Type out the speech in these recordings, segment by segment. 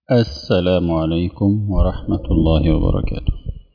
السلام عليكم ورحمة الله وبركاته.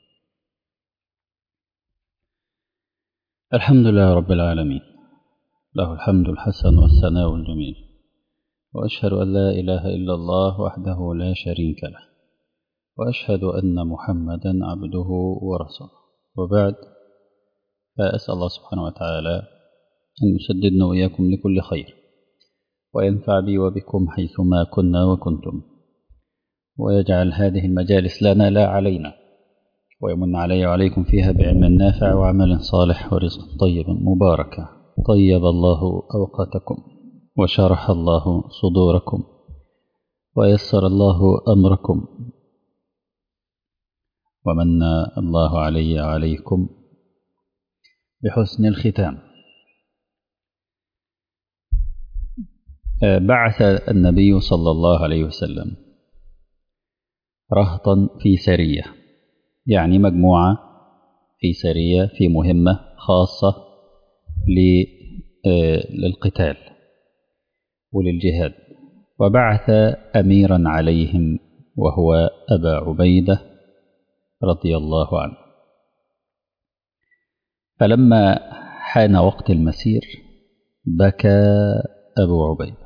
الحمد لله رب العالمين، له الحمد الحسن والثناء الجميل، وأشهد أن لا إله إلا الله وحده لا شريك له، وأشهد أن محمدا عبده ورسوله، وبعد، فأسأل الله سبحانه وتعالى أن يسددنا وإياكم لكل خير، وينفع بي وبكم حيثما كنا وكنتم، ويجعل هذه المجالس لنا لا علينا، ويمن علي وعليكم فيها بعلم نافع وعمل صالح ورزق طيب مباركة. طيب الله أوقاتكم، وشرح الله صدوركم، ويسر الله أمركم، ومن الله علي وعليكم بحسن الختام. بعث النبي صلى الله عليه وسلم رهطا في سرية، يعني مجموعة في سرية في مهمة خاصة للقتال وللجهاد، وبعث أميرا عليهم وهو أبا عبيدة رضي الله عنه. فلما حان وقت المسير بكى أبو عبيدة،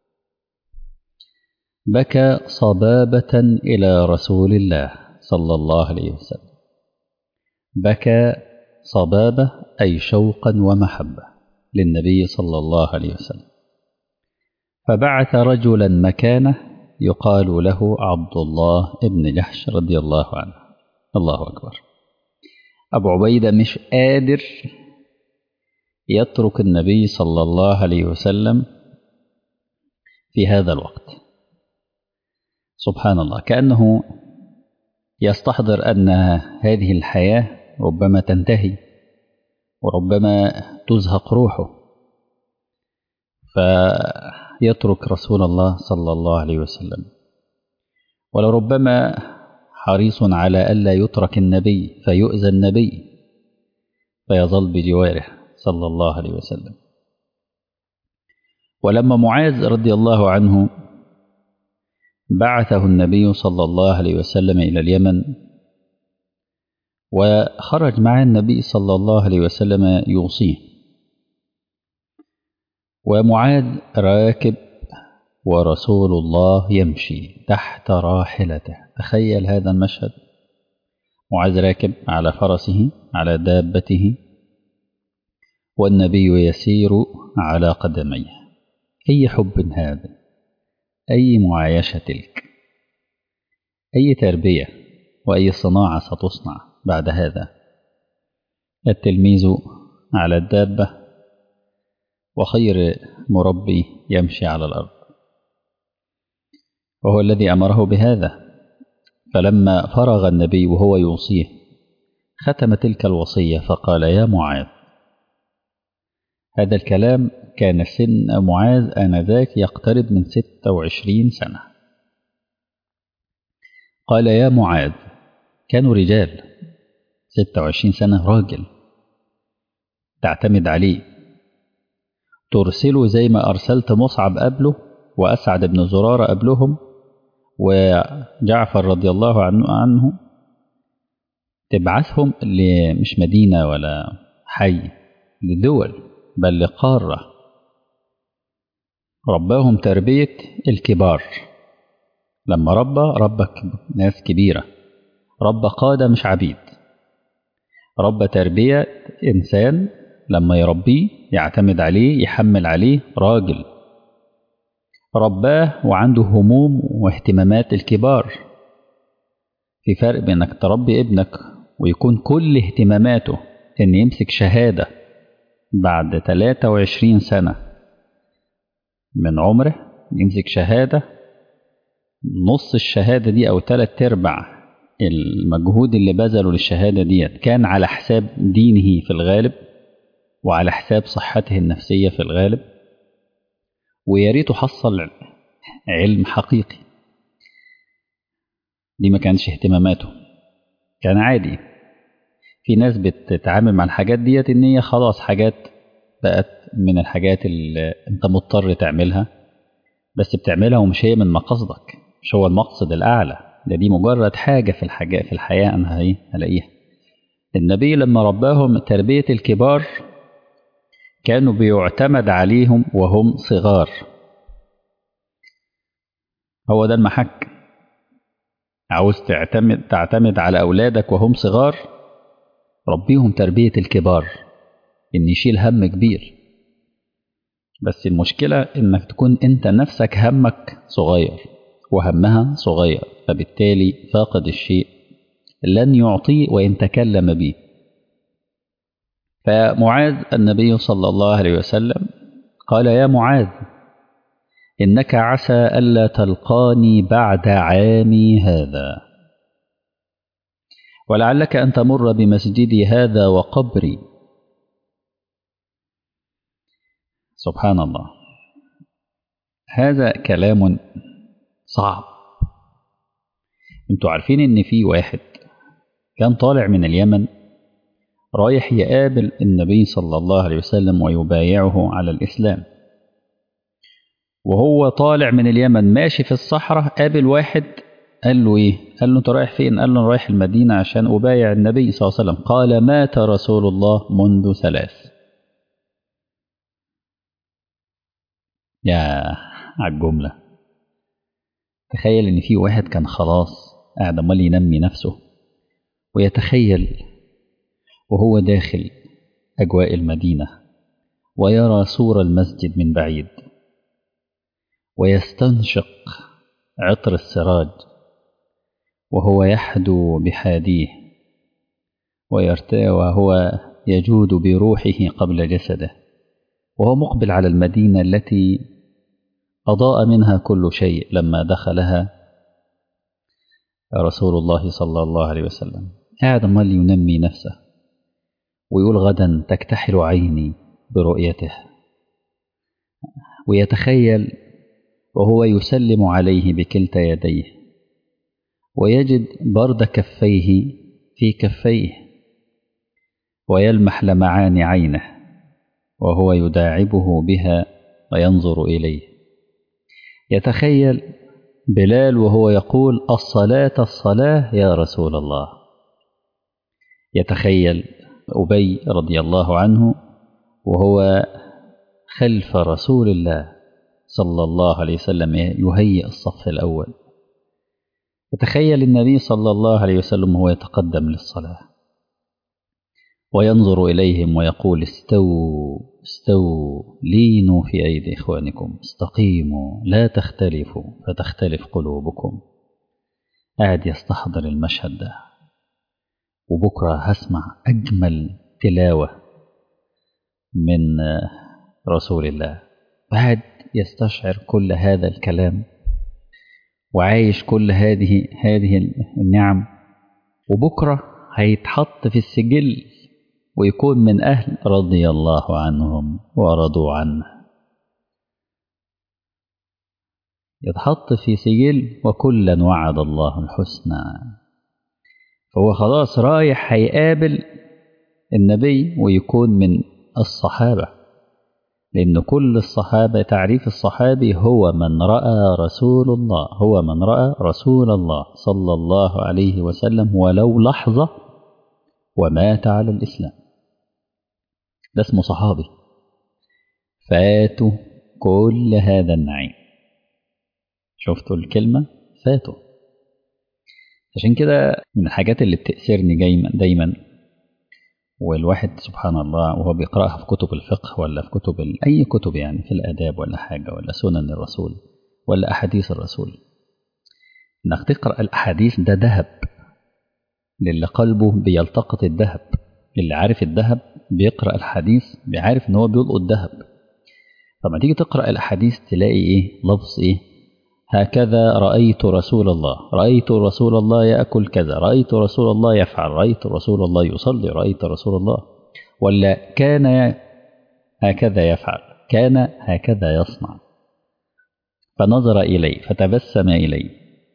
بكى صبابة إلى رسول الله صلى الله عليه وسلم، بكى صبابة أي شوقا ومحبة للنبي صلى الله عليه وسلم. فبعث رجلا مكانه يقال له عبد الله بن جحش رضي الله عنه. الله أكبر. أبو عبيدة مش قادر يترك النبي صلى الله عليه وسلم في هذا الوقت. سبحان الله، كأنه يستحضر أن هذه الحياة ربما تنتهي وربما تزهق روحه، فيترك رسول الله صلى الله عليه وسلم، ولربما حريص على ألا يترك النبي فيؤذى النبي، فيظل بجواره صلى الله عليه وسلم. ولما معاذ رضي الله عنه بعثه النبي صلى الله عليه وسلم إلى اليمن، وخرج مع النبي صلى الله عليه وسلم يوصيه، ومعاذ راكب ورسول الله يمشي تحت راحلته. تخيل هذا المشهد، معاذ راكب على فرسه على دابته، والنبي يسير على قدميه. أي حب هذا، أي معايشة تلك، أي تربية وأي صناعة ستصنع بعد هذا. التلميذ على الدابة، وخير مربي يمشي على الأرض، وهو الذي أمره بهذا. فلما فرغ النبي وهو يوصيه ختم تلك الوصية فقال: يا معاذ. هذا الكلام كان سن معاذ آنذاك يقترب من 26 سنة. قال: يا معاذ. كانوا رجال، 26 سنة راجل تعتمد عليه، ترسله زي ما أرسلت مصعب قبله وأسعد بن زرارة قبلهم وجعفر رضي الله عنه، تبعثهم مش مدينة ولا حي، لدول، بل لقارة. رباهم تربية الكبار. لما ربى ناس كبيرة، ربى قادة مش عبيد، ربى تربية إنسان لما يربيه يعتمد عليه يحمل عليه راجل. رباه وعنده هموم واهتمامات الكبار. في فرق بين انك تربي ابنك ويكون كل اهتماماته ان يمسك شهادة بعد 23 سنة من عمره، يمسك شهادة نص الشهادة دي أو 3/4 المجهود اللي بذله للشهادة دي كان على حساب دينه في الغالب وعلى حساب صحته النفسية في الغالب، وياريته حصل علم حقيقي. دي ما كانش اهتماماته، كان عادي. في ناس بتتعامل مع الحاجات ديت ان هي خلاص حاجات بقت من الحاجات اللي انت مضطر تعملها، بس بتعملها ومش هي من مقاصدك، مش هو المقصد الأعلى، دي مجرد حاجة في الحياة أنا هلاقيها. النبي لما رباهم تربية الكبار كانوا بيعتمد عليهم وهم صغار، هو ده المحك. عاوز تعتمد على أولادك وهم صغار، ربيهم تربية الكبار، إن يشيل هم كبير. بس المشكلة إنك تكون أنت نفسك همك صغير وهمها صغير، فبالتالي فاقد الشيء لن يعطيه وإن تكلم به. فمعاذ النبي صلى الله عليه وسلم قال: يا معاذ إنك عسى ألا تلقاني بعد عامي هذا، ولعلك أن تمر بمسجدي هذا وقبري. سبحان الله، هذا كلام صعب. انتوا عارفين ان في واحد كان طالع من اليمن رايح يقابل النبي صلى الله عليه وسلم ويبايعه على الإسلام، وهو طالع من اليمن ماشي في الصحراء قابل واحد قال له ايه؟ قال له انت رايح فين؟ قال له انا رايح المدينة عشان أبايع النبي صلى الله عليه وسلم. قال: مات رسول الله منذ 3. يا على الجملة. تخيل ان في واحد كان خلاص قاعد عمال ينمي نفسه ويتخيل وهو داخل أجواء المدينة ويرى سور المسجد من بعيد ويستنشق عطر السراج وهو يحدو بحاديه ويرتاع وهو يجود بروحه قبل جسده، وهو مقبل على المدينة التي أضاء منها كل شيء لما دخلها رسول الله صلى الله عليه وسلم. قاعد عمال ينمي نفسه ويقول: غدا تكتحل عيني برؤيته، ويتخيل وهو يسلم عليه بكلتا يديه ويجد برد كفيه في كفيه ويلمح لمعان عينه وهو يداعبه بها وينظر إليه. يتخيل بلال وهو يقول: الصلاة الصلاة يا رسول الله. يتخيل أبي رضي الله عنه وهو خلف رسول الله صلى الله عليه وسلم يهيئ الصف الأول. يتخيل النبي صلى الله عليه وسلم وهو يتقدم للصلاة وينظر إليهم ويقول: استووا استووا، لينوا في أيدي إخوانكم، استقيموا لا تختلفوا فتختلف قلوبكم. قاعد يستحضر المشهد ده. وبكرة هسمع أجمل تلاوة من رسول الله، قاعد يستشعر كل هذا الكلام وعايش كل هذه النعم، وبكرة هيتحط في السجل ويكون من أهل رضي الله عنهم ورضوا عنه. يتحط في سجل وكلا وعد الله الحسنى. فهو خلاص رايح هيقابل النبي ويكون من الصحابة، لأن كل الصحابة تعريف الصحابي هو من رأى رسول الله، هو من رأى رسول الله صلى الله عليه وسلم ولو لحظة ومات على الإسلام، ده اسمه صحابي. فاتوا كل هذا النعيم. شفتوا الكلمة؟ فاتوا. عشان كده من الحاجات اللي بتأثرني دايما والواحد سبحان الله وهو بيقرأها في كتب الفقه ولا في كتب أي كتب يعني في الآداب ولا حاجة ولا سنن الرسول ولا أحاديث الرسول، إنك تقرأ الأحاديث ده ذهب للي قلبه بيلتقط الذهب. اللي عارف الذهب بيقرأ الحديث بيعرف إن هو بيلقط الذهب. فما تيجي تقرأ الأحاديث تلاقي إيه لفظ إيه؟ هكذا رأيت رسول الله، رأيت رسول الله يأكل كذا، رأيت رسول الله يفعل، رأيت رسول الله يصلي، رأيت رسول الله، ولا كان هكذا يفعل، كان هكذا يصنع. فنظر إلي فتبسم إلي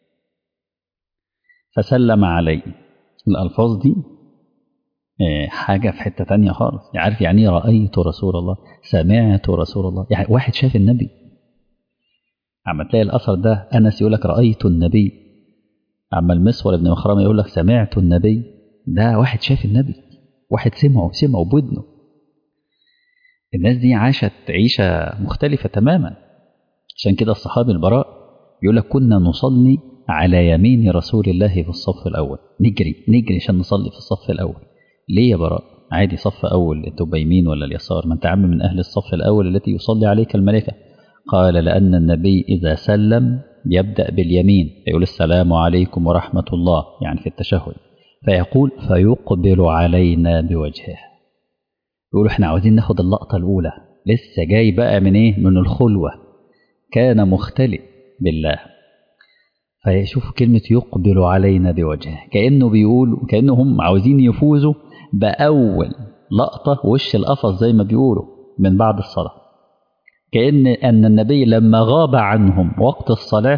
فسلم علي. الألفاظ دي حاجة في حتة تانية خالص. عارف يعني رأيت رسول الله، سمعت رسول الله، يعني واحد شاف النبي. عم تلاقي الأثر ده أنس يقول لك رأيت النبي، عم المسور ابن مخرمة يقول لك سمعت النبي. ده واحد شاف النبي، واحد سمعه بودنه. الناس دي عاشت عيشة مختلفة تماما. عشان كده الصحابي البراء يقول لك كنا نصلي على يمين رسول الله في الصف الأول، نجري عشان نصلي في الصف الأول. ليه يا براء؟ عادي صف أول، انتوا بيمين ولا اليسار؟ ما انت عم من أهل الصف الأول التي يصلي عليك الملائكة. قال لأن النبي إذا سلم يبدأ باليمين فيقول السلام عليكم ورحمة الله، يعني في التشهد، فيقول فيقبل علينا بوجهه. يقولوا احنا عاوزين ناخد اللقطة الأولى، لسه جاي بقى من ايه؟ من الخلوة، كان مختلئ بالله. فيشوف كلمة يقبل علينا بوجهه، كأنه بيقول، كأنهم عاوزين يفوزوا بأول لقطة وش القفص زي ما بيقولوا من بعد الصلاة. أن النبي لما غاب عنهم وقت الصلاة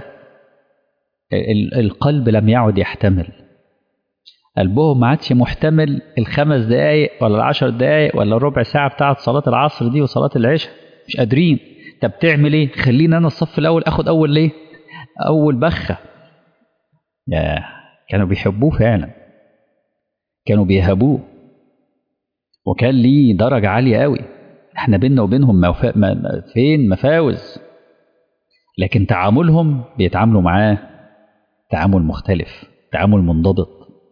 القلب لم يعد يحتمل، قلبهم ما عادش محتمل 5 دقايق ولا 10 دقايق ولا ربع ساعة بتاعت صلاة العصر دي وصلاة العشاء، مش قادرين. طب بتعمل ايه؟ خلينا انا الصف الاول اخد اول ليه؟ اول بخة. يا كانوا بيحبوه فعلا، كانوا بيهابوه، وكان ليه درجة عالية قوي. احنا بيننا وبينهم فين مفاوز، لكن تعاملهم بيتعاملوا معاه تعامل مختلف، تعامل منضبط،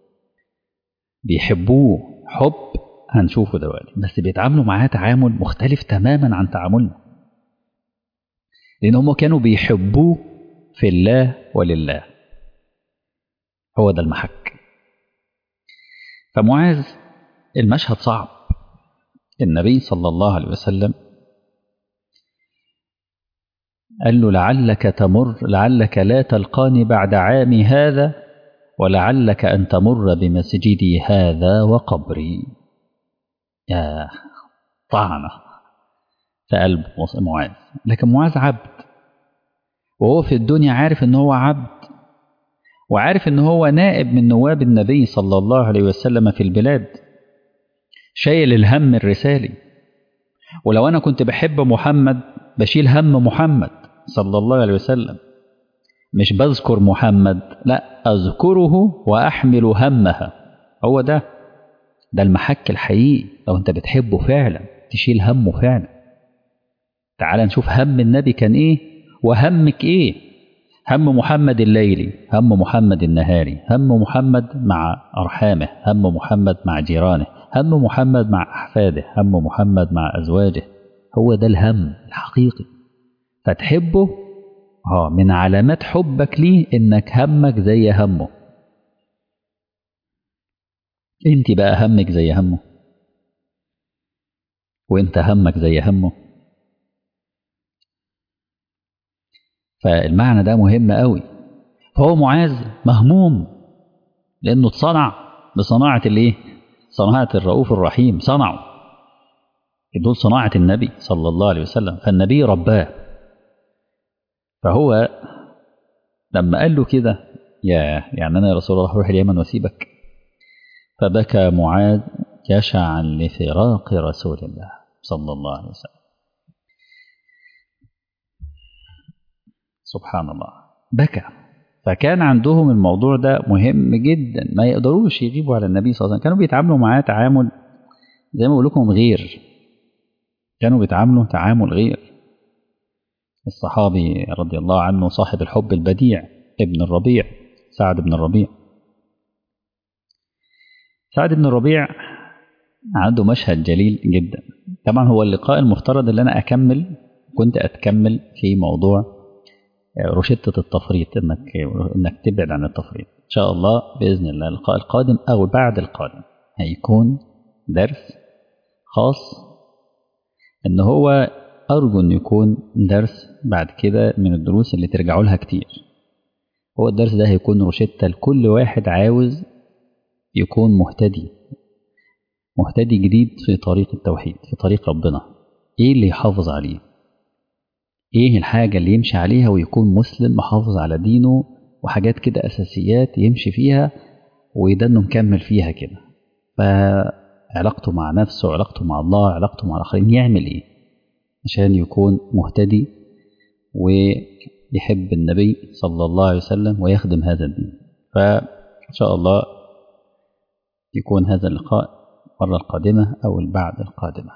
بيحبوه حب هنشوفه دلوقتي، بس بيتعاملوا معاه تعامل مختلف تماما عن تعاملنا، لأن هم كانوا بيحبوه في الله ولله. هو ده المحك. فمعاذ المشهد صعب. النبي صلى الله عليه وسلم قال له لعلك لا تلقاني بعد عامي هذا، ولعلك أن تمر بمسجدي هذا وقبري. يا طعنة في قلب معاذ. لكن معاذ عبد، وهو في الدنيا عارف ان هو عبد، وعارف ان هو نائب من نواب النبي صلى الله عليه وسلم في البلاد، شايل الهم الرسالي. ولو انا كنت بحب محمد بشيل هم محمد صلى الله عليه وسلم، مش بذكر محمد، لا أذكره وأحمل همها. هو ده المحك الحقيقي. لو أنت بتحبه فعلا تشيل همه فعلا. تعال نشوف هم النبي كان إيه وهمك إيه. هم محمد الليلي، هم محمد النهاري، هم محمد مع أرحامه، هم محمد مع جيرانه، هم محمد مع أحفاده، هم محمد مع أزواجه. هو ده الهم الحقيقي. فتحبه من علامات حبك ليه انك همك زي همه. انت بقى همك زي همه، وانت همك زي همه. فالمعنى ده مهم قوي. فهو معاذ مهموم لانه اتصنع بصناعة الايه؟ صناعة الرؤوف الرحيم. صنعوا دول صناعة النبي صلى الله عليه وسلم، فالنبي رباه. فهو لما قال له كده يعني انا يا رسول الله هروح اليمن واسيبك، فبكى معاذ جشعا لفراق رسول الله صلى الله عليه وسلم. سبحان الله، بكى. فكان عندهم الموضوع ده مهم جدا، ما يقدروش يجيبوا على النبي صلى الله عليه وسلم. كانوا بيتعاملوا معاه تعامل زي ما بقول لكم غير، كانوا بيتعاملوا تعامل غير. الصحابي رضي الله عنه صاحب الحب البديع ابن الربيع، سعد بن الربيع. سعد بن الربيع عنده مشهد جليل جدا. طبعا هو اللقاء المفترض اللي أنا كنت أتكمل في موضوع روشتة التفريط، إنك تبعد عن التفريط. إن شاء الله بإذن الله اللقاء القادم أو بعد القادم هيكون درس خاص، إن هو أرجو أن يكون درس بعد كده من الدروس اللي ترجعوا لها كتير. هو الدرس ده هيكون روشتة لكل واحد عاوز يكون مهتدي جديد في طريق التوحيد، في طريق ربنا. إيه اللي يحافظ عليه؟ إيه الحاجة اللي يمشي عليها ويكون مسلم محافظ على دينه، وحاجات كده أساسيات يمشي فيها ويدنه مكمل فيها كده. فعلاقته مع نفسه، علاقته مع الله، علاقته مع الآخرين، يعمل إيه عشان يكون مهتدي يحب النبي صلى الله عليه وسلم ويخدم هذا الدين. فإن شاء الله يكون هذا اللقاء المرة القادمة أو البعد القادمة.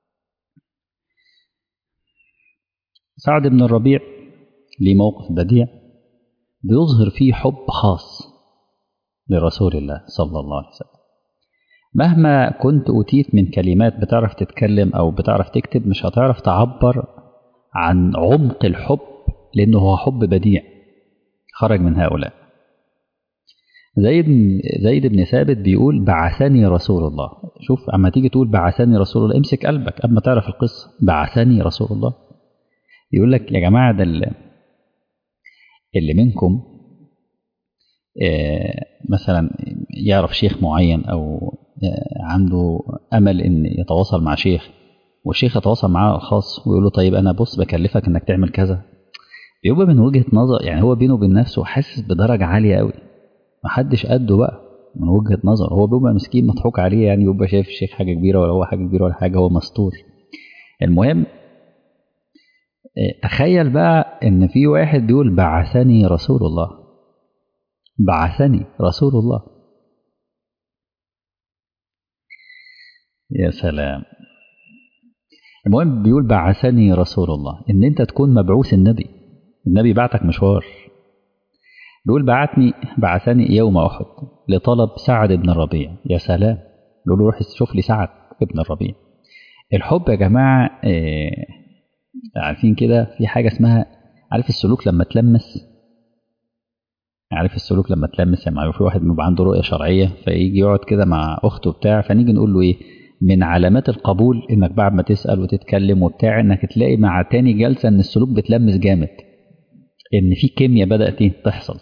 سعد بن الربيع ليه موقف بديع بيظهر فيه حب خاص لرسول الله صلى الله عليه وسلم. مهما كنت أوتيت من كلمات بتعرف تتكلم أو بتعرف تكتب مش هتعرف تعبر عن عمق الحب، لأنه هو حب بديع خرج من هؤلاء. زيد بن ثابت بيقول بعثني رسول الله. شوف أما تيجي تقول بعثني رسول الله امسك قلبك أما تعرف القصة. بعثني رسول الله يقول لك يا جماعة ده اللي منكم مثلا يعرف شيخ معين أو عنده أمل إن يتواصل مع شيخ والشيخ يتواصل معاه الخاص ويقول له طيب أنا بص بكلفك إنك تعمل كذا، بيبقى من وجهة نظر يعني هو بينه وبين نفسه حاسس بدرجة عالية قوي محدش قده بقى من وجهة نظر. هو بيبقى مسكين مضحوك عليه يعني يبقى شايف الشيخ حاجة كبيرة ولا هو حاجة كبيرة ولا حاجة، هو مستور. المهم تخيل بقى إن في واحد بيقول بعثني رسول الله، بعثني رسول الله. يا سلام. المهم بيقول بعثني رسول الله، إن أنت تكون مبعوث النبي بعتك مشوار. بيقول بعثني يوم أحد لطلب سعد بن الربيع. يا سلام. بيقول له روح شوف لي سعد بن الربيع. الحب يا جماعة عارفين كده في حاجة اسمها عارف السلوك لما تلمس، عارف السلوك لما تلمس يعني في واحد بيبقى عنده رؤية شرعية فيجي يقعد كده مع أخته بتاع فنيجي نقول له إيه من علامات القبول إنك بعد ما تسأل وتتكلم وبتاع إنك تلاقي مع تاني جلسة إن السلوك بتلمس جامد، إن في كيمياء بدأت تحصل.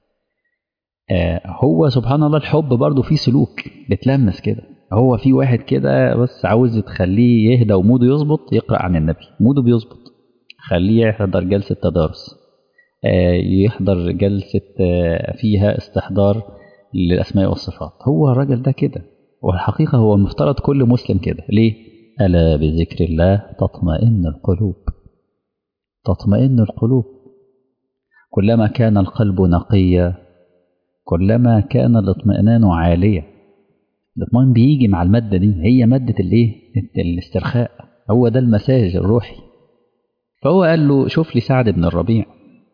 هو سبحان الله الحب برضو فيه سلوك بتلمس كده. هو في واحد كده بس عاوز تخليه يهدى وموده يظبط يقرأ عن النبي موده بيظبط، خليه يحضر جلسة تدارس، يحضر جلسة فيها استحضار للأسماء والصفات. هو الراجل ده كده، والحقيقة هو المفترض كل مسلم كده. ليه؟ ألا بذكر الله تطمئن القلوب، تطمئن القلوب. كلما كان القلب نقيا كلما كان الاطمئنان عاليا. الاطمئنان بيجي مع المادة دي، هي مادة الاسترخاء، هو ده المساج الروحي. فهو قال له شوف لي سعد بن الربيع،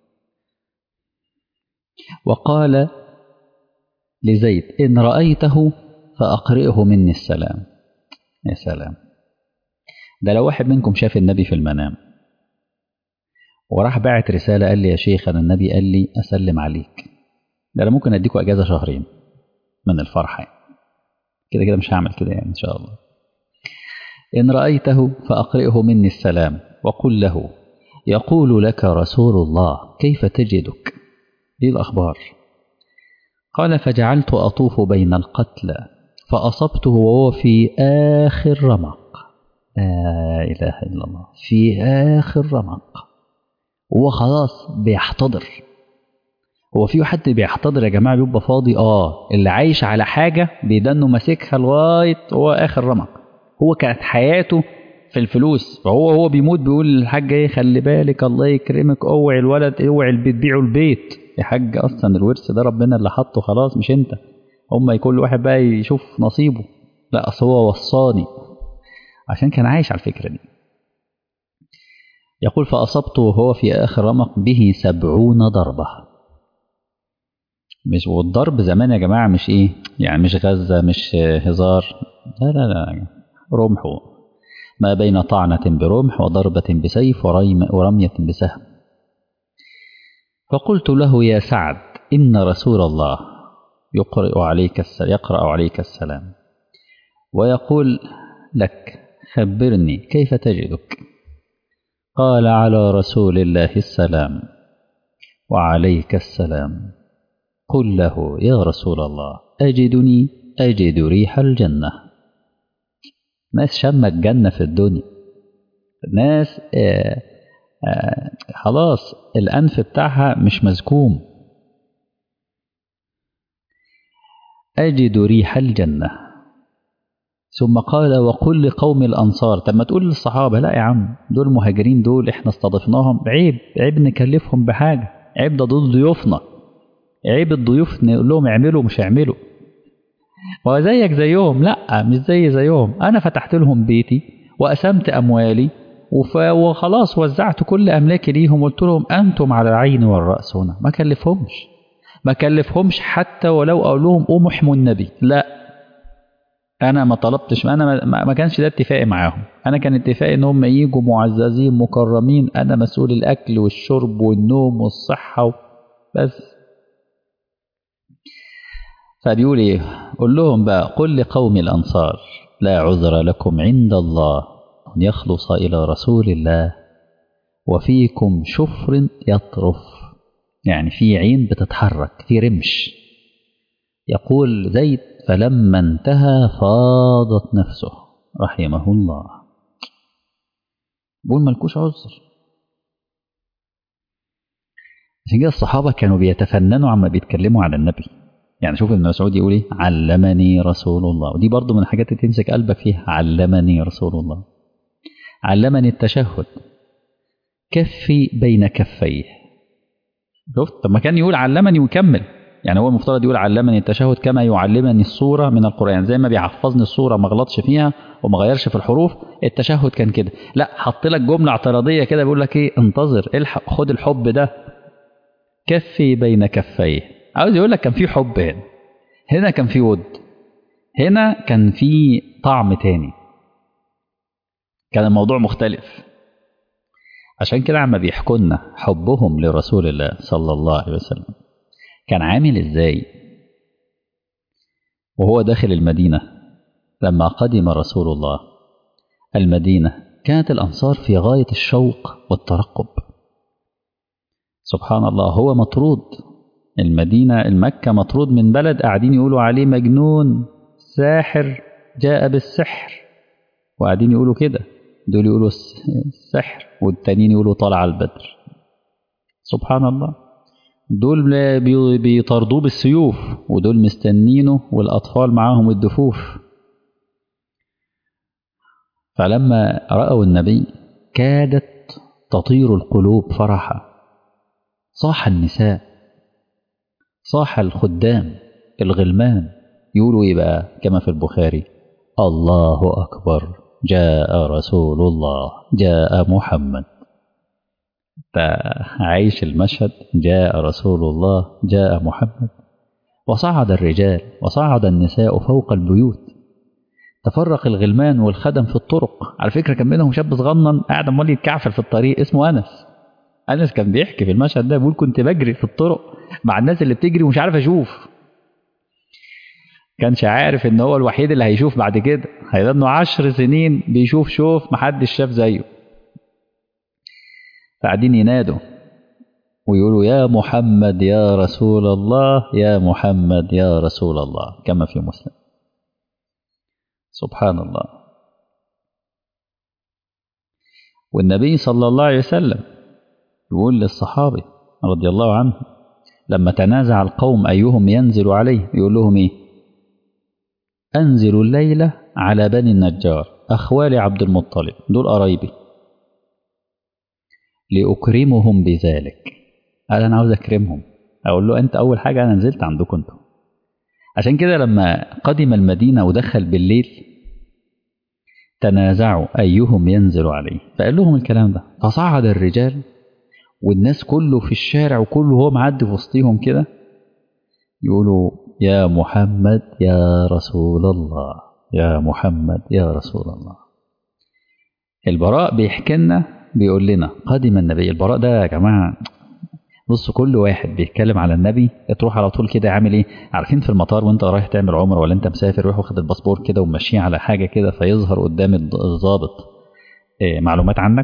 وقال لزيد إن رأيته فأقرئه مني السلام. يا سلام. ده لو واحد منكم شاف النبي في المنام وراح باعت رسالة قال لي يا شيخ أنا النبي قال لي أسلم عليك، ده أنا ممكن أديكوا أجازة شهرين من الفرحة. كده كده مش هعمل كده يعني إن شاء الله. إن رأيته فأقرئه مني السلام وقل له يقول لك رسول الله كيف تجدك؟ إيه الأخبار؟ قال فجعلت أطوف بين القتلى فأصبته وهو في آخر رمق. لا إله إلا الله. في آخر رمق هو خلاص بيحتضر. هو في حد بيحتضر يا جماعة بيبقى فاضي؟ اللي عايش على حاجة بيدنه ماسكها لغاية هو آخر رمق. هو كانت حياته في الفلوس، فهو بيموت بيقول للحاجة ايه خلي بالك الله يكرمك اوعي الولد اوعي البيت بيعوا البيت يا حاج، اصلا الورث ده ربنا اللي حطه خلاص مش انت. كل واحد بقى يشوف نصيبه. لا اصل هو وصاني عشان كان عايش على الفكرة دي. يقول فأصبته وهو في آخر رمق به 70 ضربة. مش والضرب زمان يا جماعة مش ايه يعني مش غزة مش هزار، لا لا لا، رمح ما بين طعنة برمح وضربة بسيف ورمية بسهم. فقلت له يا سعد إن رسول الله يقرأ عليك السلام ويقول لك خبرني كيف تجدك؟ قال على رسول الله السلام وعليك السلام. قل له يا رسول الله أجدني أجد ريح الجنة. ناس شم الجنة في الدنيا، ناس خلاص الأنف بتاعها مش مزكوم. أجد ريح الجنة ثم قال وقل لقوم الأنصار. طب ما تقول للصحابة لا يا عم، دول المهاجرين دول احنا استضفناهم، عيب نكلفهم بحاجة، عيب ده دول ضيوفنا، عيب الضيوف نقول لهم اعملوا مش هيعملوا. هو زيك زيهم؟ لا مش زيهم، أنا فتحت لهم بيتي وقسمت أموالي وخلاص وزعت كل أملاكي ليهم، قلت لهم أنتم على العين والرأس هنا، ما كلفهمش حتى ولو أقول لهم قوموا احموا النبي، لا أنا ما طلبتش، أنا ما كانش ده اتفاقي معاهم، أنا كان اتفاقي إن هم يجوا معززين مكرمين، أنا مسؤول الأكل والشرب والنوم والصحة بس. فبيقول إيه؟ قل لهم بقى قل لقوم الأنصار لا عذر لكم عند الله أن يخلص إلى رسول الله وفيكم شفر يطرف، يعني في عين بتتحرك، في رمش. يقول زيد فلما انتهى فاضت نفسه رحمه الله. بقول ملكوش عذر. عشان كده الصحابة كانوا بيتفننوا عما بيتكلموا على النبي. يعني شوف ابن مسعود يقول ايه؟ علمني رسول الله، ودي برضو من الحاجات اللي تمسك قلبك فيها، علمني رسول الله، علمني التشهد كفي بين كفيه. شفت؟ طب ما كان يقول علمني ويكمل، يعني هو المفترض يقول علمني التشهد كما يعلمني السورة من القرآن، زي ما بيحفظني السورة ما غلطش فيها وما غيرش في الحروف، التشهد كان كده. لا حط لك جملة اعتراضية كده بيقول لك ايه؟ انتظر، الحق، خد الحب ده، كفي بين كفيه. عاوز يقول لك كان في حب هنا كان في ود، هنا كان في طعم تاني، كان الموضوع مختلف. عشان كده عما بيحكوا لنا حبهم لرسول الله صلى الله عليه وسلم كان عامل ازاي وهو داخل المدينة. لما قدم رسول الله المدينة كانت الأنصار في غاية الشوق والترقب. سبحان الله، هو مطرود، المكة مطرود من بلد قاعدين يقولوا عليه مجنون ساحر جاء بالسحر، وقاعدين يقولوا كده، دول يقولوا السحر والتانيين يقولوا طلع البدر. سبحان الله، دول بيطردوه بالسيوف ودول مستنينه والأطفال معاهم الدفوف. فلما رأوا النبي كادت تطير القلوب فرحا، صاح النساء، صاح الخدام الغلمان، يقولوا ايه بقى كما في البخاري؟ الله أكبر، جاء رسول الله، جاء محمد. عايش المشهد، جاء رسول الله، جاء محمد. وصعد الرجال وصعد النساء فوق البيوت، تفرق الغلمان والخدم في الطرق. على فكرة كان منهم شاب صغنن قاعد عمال يتكعفل في الطريق اسمه أنس كان بيحكي في المشهد ده، بيقول كنت بجري في الطرق مع الناس اللي بتجري ومش عارف أشوف، كانش عارف إن هو الوحيد اللي هيشوف بعد كده، هيضل 10 سنين بيشوف شوف محدش شاف زيه. قاعدين ينادوا ويقولوا يا محمد يا رسول الله، يا محمد يا رسول الله، كما في مسلم. سبحان الله. والنبي صلى الله عليه وسلم يقول للصحابة رضي الله عنهم لما تنازع القوم أيهم ينزل عليه، يقول لهم إيه؟ أنزلوا الليلة على بني النجار أخوال عبد المطلب، دول قرايبي، لأكرمهم بذلك. قال أنا عاوز أكرمهم، أقول له أنت أول حاجة أنا نزلت عندكم أنتم. عشان كده لما قدم المدينة ودخل بالليل تنازعوا أيهم ينزل عليه، فقال لهم الكلام ده، فصعد الرجال والناس كله في الشارع وكله هو معدي في وسطهم كده يقولوا يا محمد يا رسول الله، يا محمد يا رسول الله. البراء بيحكي لنا بيقول لنا قدم النبي، البراء ده يا جماعة بص كل واحد بيتكلم على النبي تروح على طول كده عامل ايه؟ عارفين في المطار وانت رايح تعمل عمره ولا انت مسافر، روح واخد الباسبور كده وماشيه على حاجه كده فيظهر قدام الضابط معلومات عنك،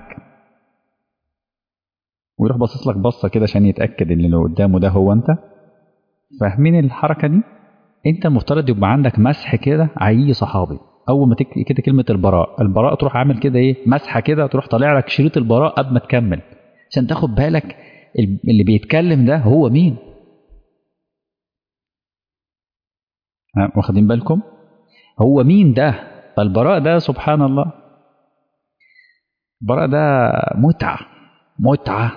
ويروح باصص لك بصه كده عشان يتاكد ان اللي قدامه ده هو انت. فاهمين الحركه دي؟ انت المفترض يبقى عندك مسح كده على اي صحابي، اول ما تكتب كده كلمه البراء تروح عامل كده ايه؟ مسحه كده، تروح طالع لك شريط البراء قبل ما تكمل عشان تاخد بالك اللي بيتكلم ده هو مين. واخدين بالكم؟ هو مين ده؟ فالبراء ده سبحان الله، البراء ده متعة.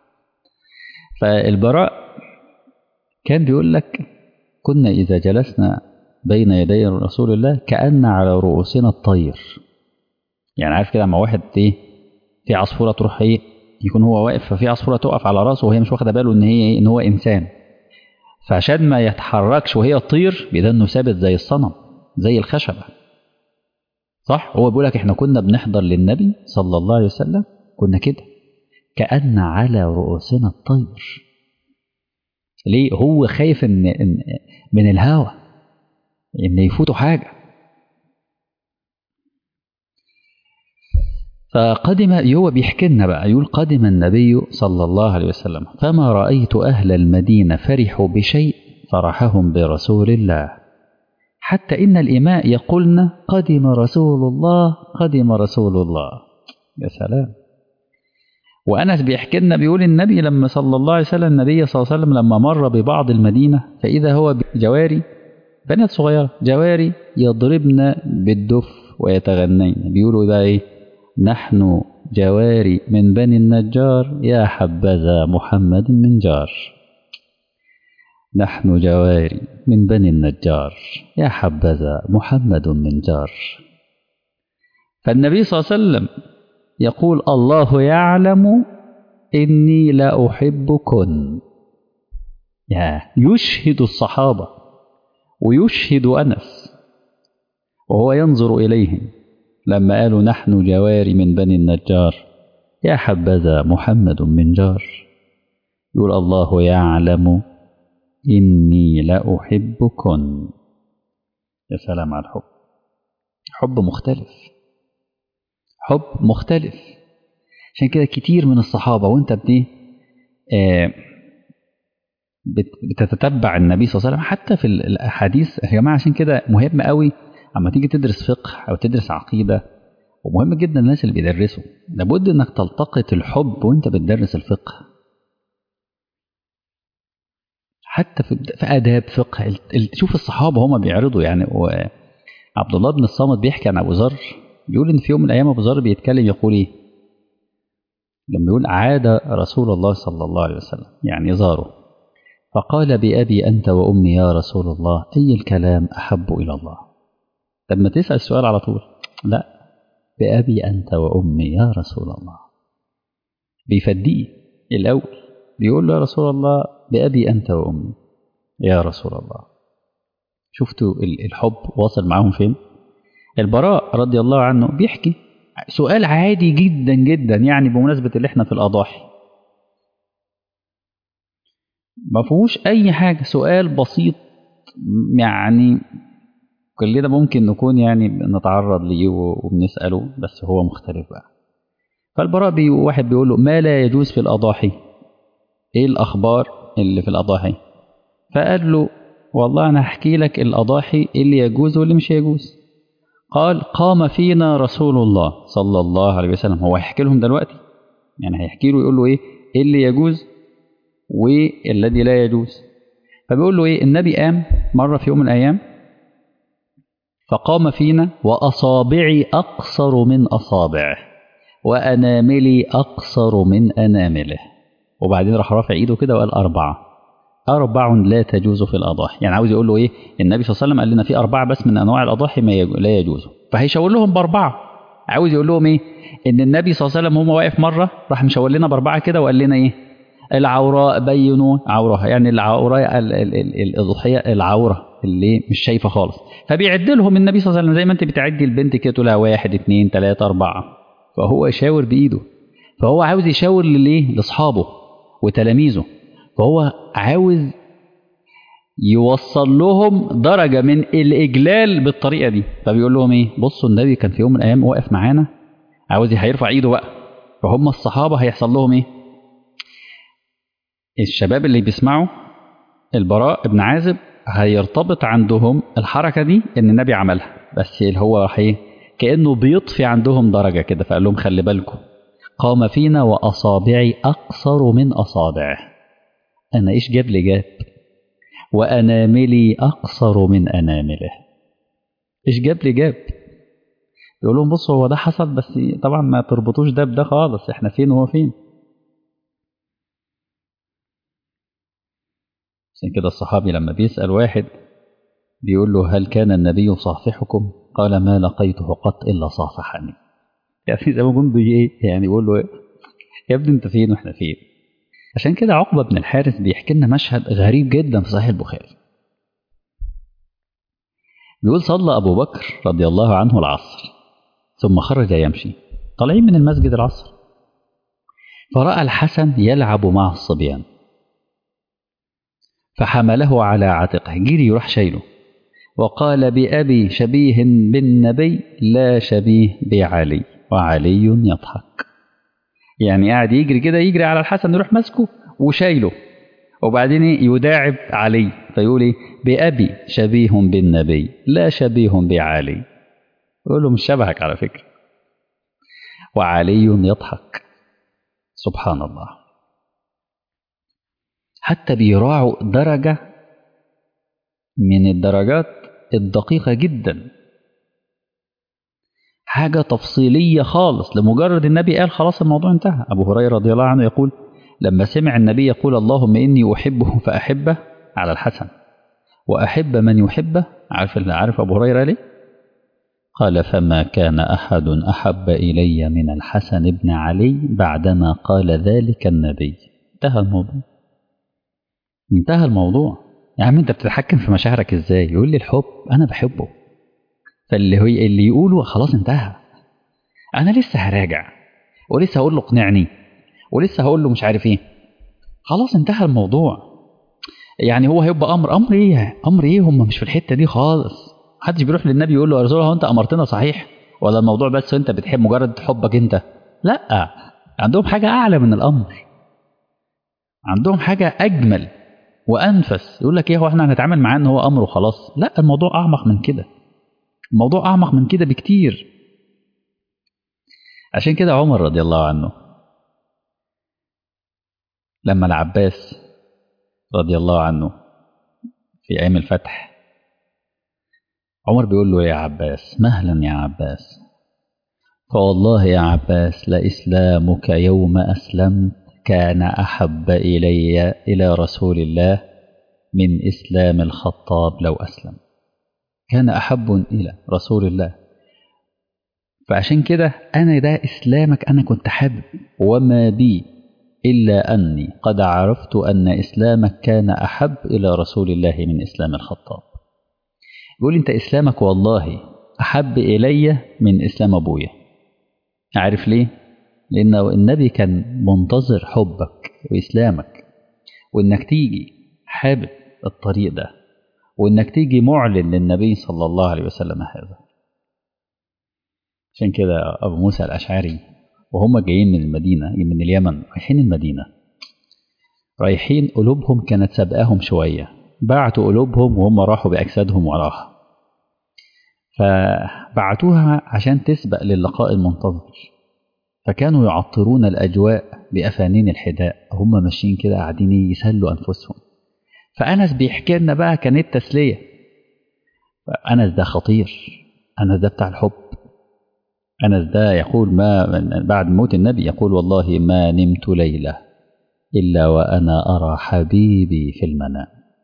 فالبراء كان بيقول لك كنا إذا جلسنا بين يدي رسول الله كأن على رؤوسنا الطير. يعني عارف كده لما واحد ايه في عصفورة تروح ايه يكون هو واقف، ففي عصفورة تقف على راسه وهي مش واخدة باله ان هي ايه، ان هو انسان، فعشان ما يتحركش وهي تطير بيبقى انه ثابت زي الصنم، زي الخشبة. صح؟ هو بيقول لك احنا كنا بنحضر للنبي صلى الله عليه وسلم كنا كده كأن على رؤوسنا الطير. ليه؟ هو خايف إن من الهوى ان يفوتوا حاجة. فقدم، هو بيحكي لنا بقى يقول قدم النبي صلى الله عليه وسلم فما رأيت أهل المدينة فرحوا بشيء فرحهم برسول الله، حتى إن الإماء يقولن قدم رسول الله قدم رسول الله. يا سلام. وأنس بيحكي لنا بيقول النبي لما صلى الله عليه وسلم، النبي صلى الله عليه وسلم لما مر ببعض المدينة فإذا هو بجواري بنات صغيرة جواري يضربن بالدف ويتغنين، بيقولوا ده إيه؟ نحن جواري من بني النجار يا حبذا محمد من جار. نحن جواري من بني النجار يا حبذا محمد من جار. فالنبي صلى الله عليه وسلم يقول الله يعلم إني لا أحبكن. يشهد الصحابة ويشهد أنس وهو ينظر إليهم لما قالوا نحن جواري من بني النجار يا حبذا محمد من جار، يقول الله يعلم إني لأحبكن. يا سلام على الحب، حب مختلف، حب مختلف. عشان كده كتير من الصحابة وانت بتتتبع النبي صلى الله عليه وسلم حتى في الأحاديث يا جماعة. عشان كده مهم قوي اما تيجي تدرس فقه أو تدرس عقيدة، ومهم جدا الناس اللي بيدرسوا لابد انك تلتقط الحب وانت بتدرس الفقه، حتى في آداب فقه. شوف الصحابة هما بيعرضوا يعني. عبد الله بن الصامت بيحكي عن أبو ذر، بيقول إن في يوم من الأيام أبو ذر بيتكلم يقول إيه لما يقول عاد رسول الله صلى الله عليه وسلم يعني زاره، فقال بأبي أنت وأمي يا رسول الله أي الكلام أحب إلى الله. لما تسأل السؤال على طول لا، بأبي أنت وأمي يا رسول الله. بيفديه الأول بيقول له يا رسول الله بأبي أنت وأمي يا رسول الله. شفتوا الحب واصل معاهم فين؟ البراء رضي الله عنه بيحكي سؤال عادي جدا جدا، يعني بمناسبة اللي احنا في الأضاحي ما فيهوش أي حاجة، سؤال بسيط يعني كلنا ممكن نكون يعني نتعرض ليه وبنسأله، بس هو مختلف بقى. فالبراء واحد بيقول له ما لا يجوز في الأضاحي، ايه الأخبار اللي في الأضاحي؟ فقال له والله أنا هحكي لك الأضاحي اللي يجوز واللي مش يجوز. قال قام فينا رسول الله صلى الله عليه وسلم. هو هيحكي لهم دلوقتي يعني هيحكي له يقول له ايه اللي يجوز والذي لا يجوز. فبيقول له ايه النبي قام مرة في يوم من الأيام فقام فينا وأصابعي أقصر من أصابعه وأناملي أقصر من أنامله، وبعدين راح رافع ايده كده وقال أربع لا تجوز في الأضاحي. يعني عاوز يقول له إيه النبي صلى الله عليه وسلم قال لنا في 4 بس من أنواع الأضاحي لا يجوزوا، فهيشاور لهم ب4. عاوز يقول لهم إيه إن النبي صلى الله عليه وسلم هو واقف مرة راح مشاور لنا ب4 كده وقال لنا إيه العوراء بينوا عورها، يعني العوراء الأضحية العورة اللي مش شايفة خالص. فبيعد لهم النبي صلى الله عليه وسلم زي ما أنت بتعدي البنت كده تقول لها 1 2 3 4، فهو يشاور بإيده. فهو عاوز يشاور لأصحابه وتلاميذه، فهو عاوز يوصل لهم درجة من الإجلال بالطريقة دي. فبيقول لهم إيه بصوا النبي كان في يوم من الأيام واقف معانا، عاوز هيرفع إيده بقى. فهم الصحابة هيحصل لهم إيه؟ الشباب اللي بيسمعوا البراء بن عازب هيرتبط عندهم الحركة دي إن النبي عملها، بس اللي هو راح إيه كأنه بيطفي عندهم درجة كده. فقال لهم خلي بالكم قام فينا وأصابعي أقصر من أصابعه. أنا إيش جاب لي جاب وأناملي أقصر من أنامله. إيش جاب لي جاب يقول لهم بصوا هو ده حصل، بس طبعا ما تربطوش ده بده خالص، احنا فين وهو فين. عشان كده الصحابي لما بيسأل واحد بيقول له هل كان النبي يصافحكم؟ قال ما لقيته قط إلا صافحني. يعني زي ما يكون ايه يعني، يقول له يا ابني انت فين واحنا فين. عشان كده عقبة بن الحارث بيحكي لنا مشهد غريب جدا في صحيح البخاري. بيقول صلى أبو بكر رضي الله عنه العصر ثم خرج يمشي، طالعين من المسجد العصر، فرأى الحسن يلعب مع الصبيان فحمله على عاتقه، جري يروح شايله، وقال بأبي شبيه بالنبي لا شبيه بعلي وعلي يضحك. يعني قاعد يجري كده، يجري على الحسن يروح ماسكه وشايله، وبعدين يداعب علي فيقول ايه بأبي شبيه بالنبي لا شبيه بعلي. يقول له مش شبهك على فكرة، وعلي يضحك. سبحان الله. حتى بيراعوا درجة من الدرجات الدقيقة جدا، حاجة تفصيلية خالص، لمجرد النبي قال خلاص الموضوع انتهى. أبو هريرة رضي الله عنه يقول لما سمع النبي يقول اللهم إني أحبه فأحبه على الحسن وأحب من يحبه، عارف أبو هريرة ليه؟ قال فما كان أحد أحب إلي من الحسن بن علي بعدما قال ذلك النبي. انتهى الموضوع، انتهى الموضوع. يا عم انت بتتحكم في مشاعرك ازاي؟ يقول لي الحب، انا بحبه، فاللي هو اللي يقوله خلاص انتهى. انا لسه هراجع ولسه هقول له اقنعني ولسه هقول له مش عارف ايه، خلاص انتهى الموضوع. يعني هو هيبقى امر ايه، امر ايه، هم مش في الحته دي خالص. محدش بيروح للنبي يقول له يا رسول الله هو انت امرتنا صحيح، ولا الموضوع بس انت بتحب مجرد حبك انت؟ لا، عندهم حاجه اعلى من الامر، عندهم حاجه اجمل وانفس. يقول لك ايه، هو احنا هنتعامل معاه ان هو امر وخلاص؟ لا، الموضوع اعمق من كده، الموضوع اعمق من كده بكتير. عشان كده عمر رضي الله عنه لما العباس رضي الله عنه في ايام الفتح، عمر بيقول له يا عباس مهلا يا عباس، فوالله يا عباس لإسلامك يوم أسلمت كان أحب إلى رسول الله من إسلام الخطاب لو أسلم. كان أحب إلى رسول الله. فعشان كده أنا ده إسلامك أنا كنت حابب، وما بي إلا أني قد عرفت أن إسلامك كان أحب إلى رسول الله من إسلام الخطاب. يقول أنت إسلامك والله أحب إلي من إسلام أبويا. عارف ليه؟ لأن النبي كان منتظر حبك وإسلامك، وإنك تيجي حابب الطريق ده، وإنك تيجي معلن للنبي صلى الله عليه وسلم هذا. عشان كده أبو موسى الأشعري وهم جايين من المدينة، من اليمن رايحين المدينة، رايحين قلوبهم كانت سابقاهم شوية، بعتوا قلوبهم وهم راحوا بأجسادهم وراها، فبعتوها عشان تسبق للقاء المنتظر. فكانوا يعطرون الأجواء بأفانين الحداء، هم ماشيين كده قاعدين يسلوا أنفسهم. فأنس بيحكي لنا بقى كانت تسلية. أنس ده خطير، أنس ده بتاع الحب. أنس ده يقول ما بعد موت النبي يقول والله ما نمت ليلة إلا وأنا أرى حبيبي في المنام.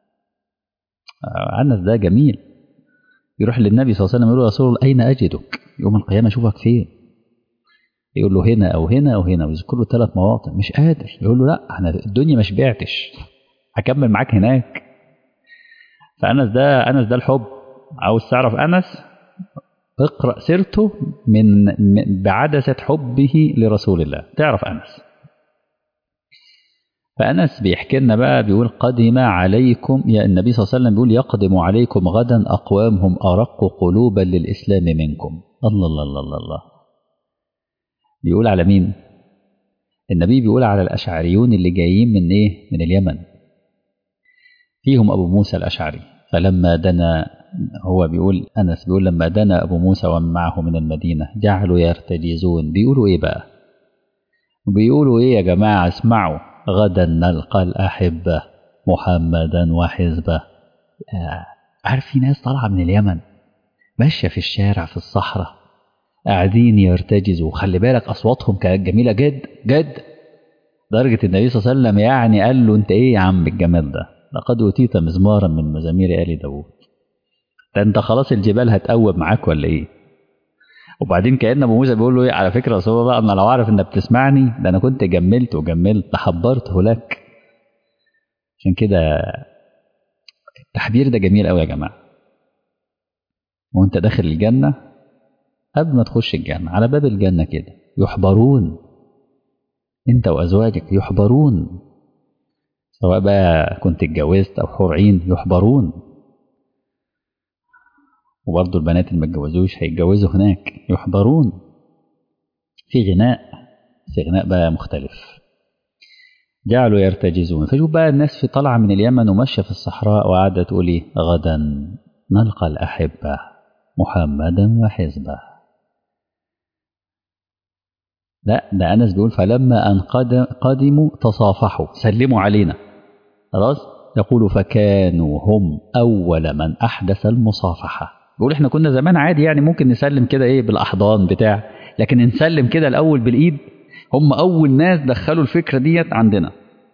أنس ده جميل، يروح للنبي صلى الله عليه وسلم يقول له يا رسول الله أين أجدك يوم القيامة، أشوفك فين؟ يقول له هنا أو هنا أو هنا، ويذكر له 3 مواطن. مش قادر، يقول له لا أنا الدنيا ما شبعتش، هكمل معاك هناك. فأنس ده الحب. عاوز تعرف أنس؟ اقرأ سيرته بعدسة حبه لرسول الله تعرف أنس. فأنس بيحكي لنا بقى بيقول قدم عليكم، يا النبي صلى الله عليه وسلم بيقول يقدم عليكم غدا أقوام هم أرق قلوبا للإسلام منكم. الله الله الله الله الله. بيقول على مين؟ النبي بيقول على الأشعريون اللي جايين من إيه؟ من اليمن، فيهم أبو موسى الأشعري. فلما دنا، هو بيقول أنس بيقول لما دنا أبو موسى ومن معه من المدينة جعلوا يرتجزون. بيقولوا إيه بقى؟ بيقولوا إيه يا جماعة؟ اسمعوا، غدا نلقى الأحبة محمدا وحزبه. عارف في ناس طالعة من اليمن ماشية في الشارع في الصحراء، قاعدين يرتجزوا، خلي بالك أصواتهم كانت جميلة جد جد، درجة النبي صلى الله عليه وسلم يعني قال له أنت إيه يا عم الجمال ده؟ لقد أوتيت مزمارا من مزامير آل داوود. ده أنت خلاص الجبال هتقوم معاك ولا إيه؟ وبعدين كأن أبو موسى بيقول له إيه، على فكرة يا رسول الله أنا لو أعرف إنك بتسمعني ده أنا كنت جملت وجملت تحبرته لك. عشان كده التحبير ده جميل قوي يا جماعة. وأنت داخل الجنة، قبل ما تخش الجنة على باب الجنة كده يحبرون، أنت وأزواجك يحبرون، سواء بقى كنت اتجوزت أو حور عين يحبرون. وبرضه البنات اللي ما اتجوزوش هيتجوزوا هناك يحبرون في غناء، في غناء بقى مختلف. جعلوا يرتجزون. فشوف بقى الناس في طالعة من اليمن وماشية في الصحراء وقاعدة تقول إيه؟ غدا نلقى الأحبة محمدا وحزبه. لا ده أنس بيقول فلما أن قدموا تصافحوا، سلموا علينا خلاص. يقول فكانوا هم أول من أحدث المصافحة. بيقول إحنا كنا زمان عادي يعني ممكن نسلم كده إيه بالأحضان بتاع، لكن نسلم كده الأول بالإيد. هم أول ناس دخلوا الفكرة ديت عندنا.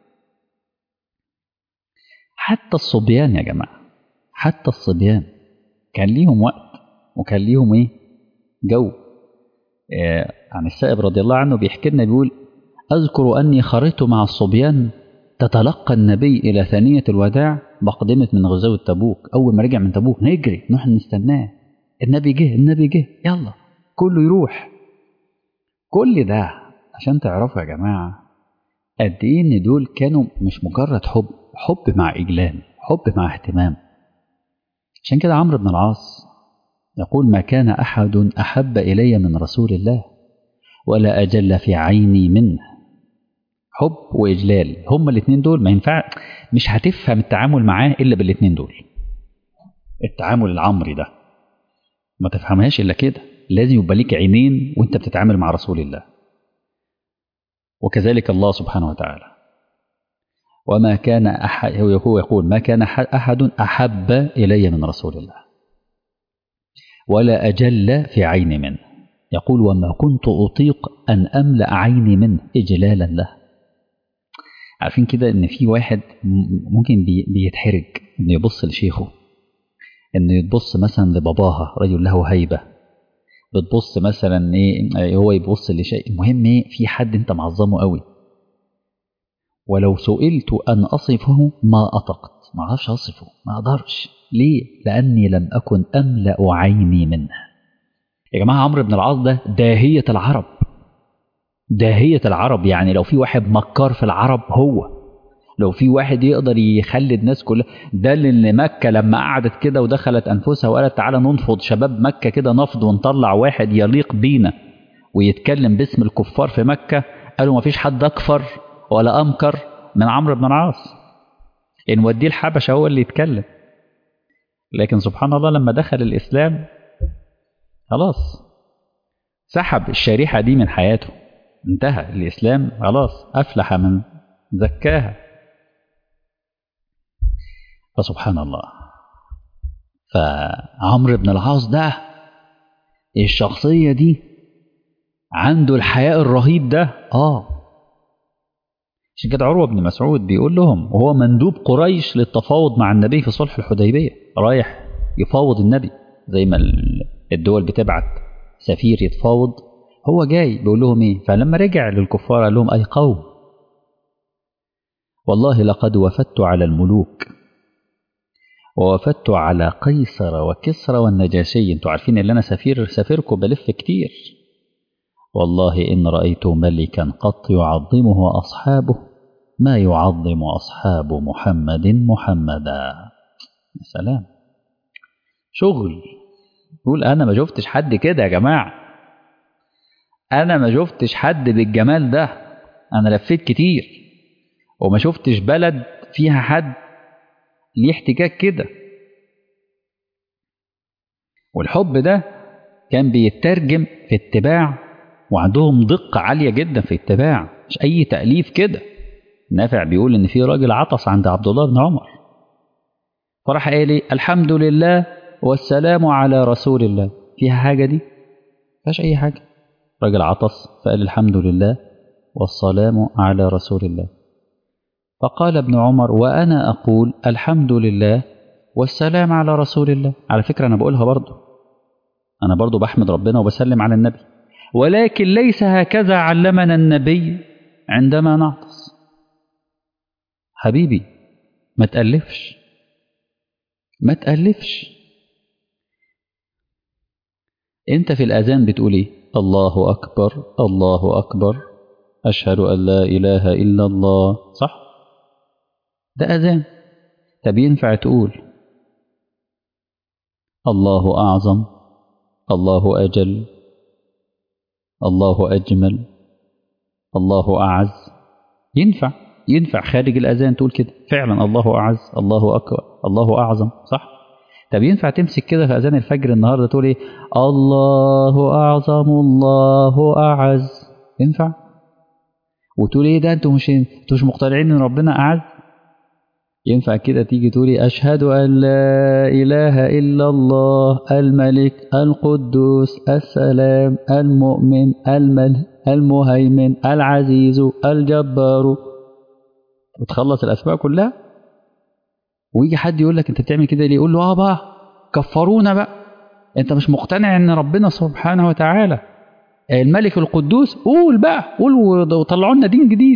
حتى الصبيان يا جماعة، حتى الصبيان كان ليهم وقت وكان ليهم إيه جو. عن السائب رضي الله عنه بيحكي لنا بيقول أذكر أني خرجت مع الصبيان تتلقى النبي إلى ثانية الوداع مقدمة من غزوة تبوك. أول ما رجع من تبوك نجري نروح نستناه، النبي جه النبي جه يلا كله يروح. كل ده عشان تعرفوا يا جماعة قد إيه إن دول كانوا مش مجرد حب مع إجلال، حب مع اهتمام. عشان كده عمرو بن العاص يقول ما كان أحد أحب إلي من رسول الله ولا أجل في عيني منه. حب وإجلال هما الاثنين دول ما ينفع، مش هتفهم التعامل معاه إلا بالاثنين دول. التعامل العمري ده ما تفهمهاش إلا كده، لازم يبقى ليك عينين وانت بتتعامل مع رسول الله. وكذلك الله سبحانه وتعالى وما كان أحد، هو يقول ما كان أحد أحب إلي من رسول الله ولا أجل في عيني منه. يقول وما كنت أطيق أن أملأ عيني منه إجلالا له. عارفين كده ان في واحد ممكن بيتحرج انه يبص لشيخه، انه يتبص مثلا لباباها رجل له هيبة، بتبص مثلا ايه هو يبص لشيء. المهم ايه في حد انت معظمه قوي، ولو سئلت ان اصفه ما اطقت، ما اعرفش اصفه، ما اقدرش. ليه؟ لاني لم اكن املأ عيني منه. يا جماعة عمرو بن العاص ده داهية العرب، داهية العرب. يعني لو في واحد مكار في العرب هو، لو في واحد يقدر يخلي الناس كلها، ده اللي مكة لما قعدت كده ودخلت أنفسها وقالت تعالى ننفض شباب مكة كده نفض ونطلع واحد يليق بينا ويتكلم باسم الكفار في مكة، قالوا ما فيش حد أكفر ولا أمكر من عمرو بن العاص، نوديه الحبشة هو اللي يتكلم. لكن سبحان الله لما دخل الإسلام خلاص سحب الشريحة دي من حياته، انتهى الإسلام خلاص، أفلح من زكاها. فسبحان الله. فعمرو بن العاص ده الشخصية دي عنده الحياء الرهيب ده. عشان كده عروة بن مسعود بيقول لهم وهو مندوب قريش للتفاوض مع النبي في صلح الحديبية، رايح يفاوض النبي زي ما الدول بتبعت سفير يتفاوض، هو جاي بيقول لهم ايه. فلما رجع للكفار قال لهم اي قوم والله لقد وفدت على الملوك ووفدت على قيصر وكسرى والنجاشي. انتوا عارفين ان انا سفيركم بلف كتير. والله ان رأيت ملكا قط يعظمه اصحابه ما يعظم اصحاب محمدا. يا سلام شغل. يقول انا ما شفتش حد كده يا جماعة، انا ما شفتش حد بالجمال ده، انا لفيت كتير وما شفتش بلد فيها حد ليه احتكاك كده. والحب ده كان بيترجم في اتباع، وعندهم دقة عالية جدا في اتباع، مش أي تأليف كده. نافع بيقول إن في راجل عطس عند عبد الله بن عمر فراح قال لي الحمد لله والسلام على رسول الله، فيها حاجة دي؟ فيهاش أي حاجة. راجل عطس فقال الحمد لله والسلام على رسول الله. فقال ابن عمر وأنا أقول الحمد لله والسلام على رسول الله. على فكرة أنا بقولها برضو، أنا برضو بحمد ربنا وبسلم على النبي، ولكن ليس هكذا علمنا النبي عندما نعطس. حبيبي ما تألفش، ما تألفش. أنت في الأذان بتقول إيه؟ الله أكبر الله أكبر أشهد أن لا إله إلا الله، صح؟ ده أذان. طب ينفع تقول الله أعظم، الله أجل، الله أجمل، الله أعز؟ ينفع خارج الأذان تقول كده فعلا، الله أعز الله أكبر الله أعظم، صح؟ طب ينفع تمسك كده في أذان الفجر النهاردة تقول إيه؟ الله أعظم الله أعز؟ ينفع؟ وتقول إيه ده أنتوا مش مقتنعين إن ربنا أعز؟ ينفع كده تيجي تقولي أشهد أن لا إله إلا الله الملك القدوس السلام المؤمن المهيمن العزيز الجبار، وتخلص الأسماء كلها، ويجي حد يقول لك أنت بتعمل كده ليه؟ يقول له بقى كفرونا بقى، أنت مش مقتنع إن ربنا سبحانه وتعالى الملك القدوس؟ قول بقى، قول وطلعوا لنا دين جديد.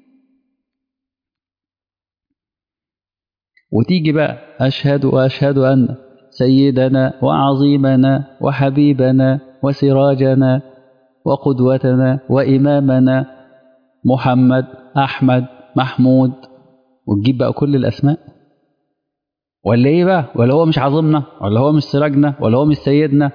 وتيجي بقى أشهد أن سيدنا وعظيمنا وحبيبنا وسراجنا وقدوتنا وإمامنا محمد أحمد محمود، وتجيب بقى كل الأسماء. ولا إيه بقى؟ ولا هو مش عظيمنا، ولا هو مش سراجنا، ولا هو مش سيدنا؟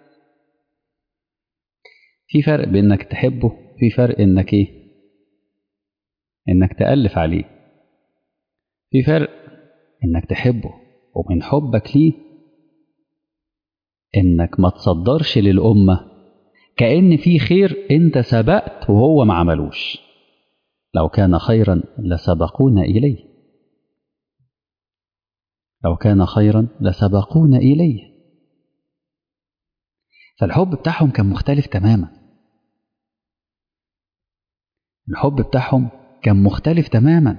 في فرق بين إنك تحبه، في فرق إنك إيه؟ إنك تألف عليه. في فرق إنك تحبه ومن حبك ليه إنك ما تصدرش للأمة كأن في خير أنت سبقت وهو ما عملوش. لو كان خيرا لسبقونا إليه، لو كان خيرا لسبقونا إليه. فالحب بتاعهم كان مختلف تماما، الحب بتاعهم كان مختلف تماما.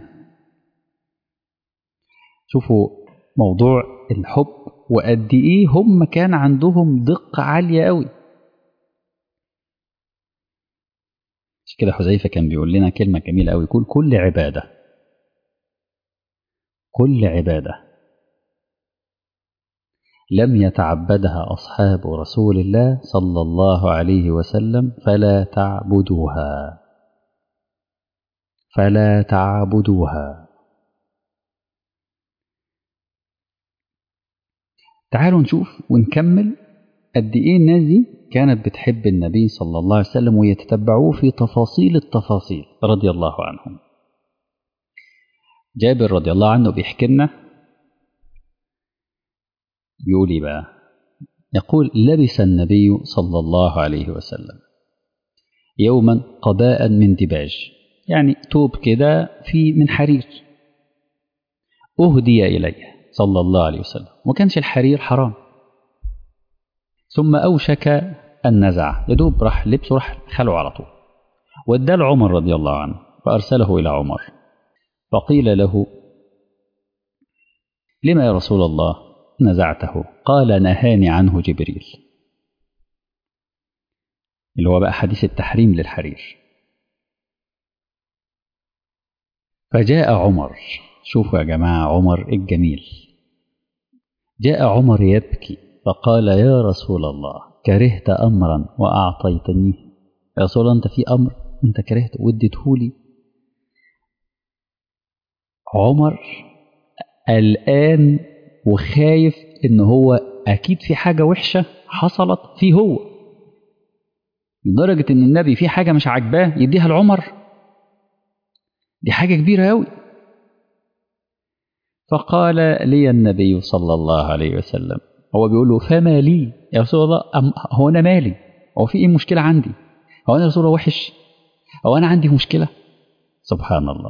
شوفوا موضوع الحب وقد إيه هم كان عندهم دقة عالية قوي. مش كده حذيفة كان بيقول لنا كلمة جميلة قوي، يقول كل عبادة لم يتعبدها أصحاب رسول الله صلى الله عليه وسلم فلا تعبدوها. تعالوا نشوف ونكمل قد إيه الناس دي كانت بتحب النبي صلى الله عليه وسلم ويتتبعوه في تفاصيل التفاصيل رضي الله عنهم. جابر رضي الله عنه بيحكي لنا، بيقول إيه بقى؟ يقول لبس النبي صلى الله عليه وسلم يوما قباء من دباج، يعني توب كده في من حرير، أهدي إليه صلى الله عليه وسلم، وكانش الحرير حرام. ثم أوشك أن نزع، يدوب راح لبسه راح خلعه على طول، وادى عمر رضي الله عنه فأرسله إلى عمر، فقيل له لما يا رسول الله نزعته؟ قال نهاني عنه جبريل، اللي هو بقى حديث التحريم للحرير. فجاء عمر، شوفوا يا جماعة عمر الجميل، جاء عمر يبكي فقال يا رسول الله كرهت أمرا وأعطيتنيه. يا رسول الله أنت في أمر أنت كرهته واديتهولي. عمر قلقان وخايف إن هو أكيد في حاجة وحشة حصلت فيه هو، لدرجة إن النبي في حاجة مش عاجباه يديها لعمر، دي حاجة كبيرة أوي. فقال لي النبي صلى الله عليه وسلم، هو بيقول له فما لي يا رسول الله، هو أنا مالي؟ هو في إيه مشكلة عندي؟ هو أنا رسول الله وحش؟ هو أنا عندي مشكلة؟ سبحان الله.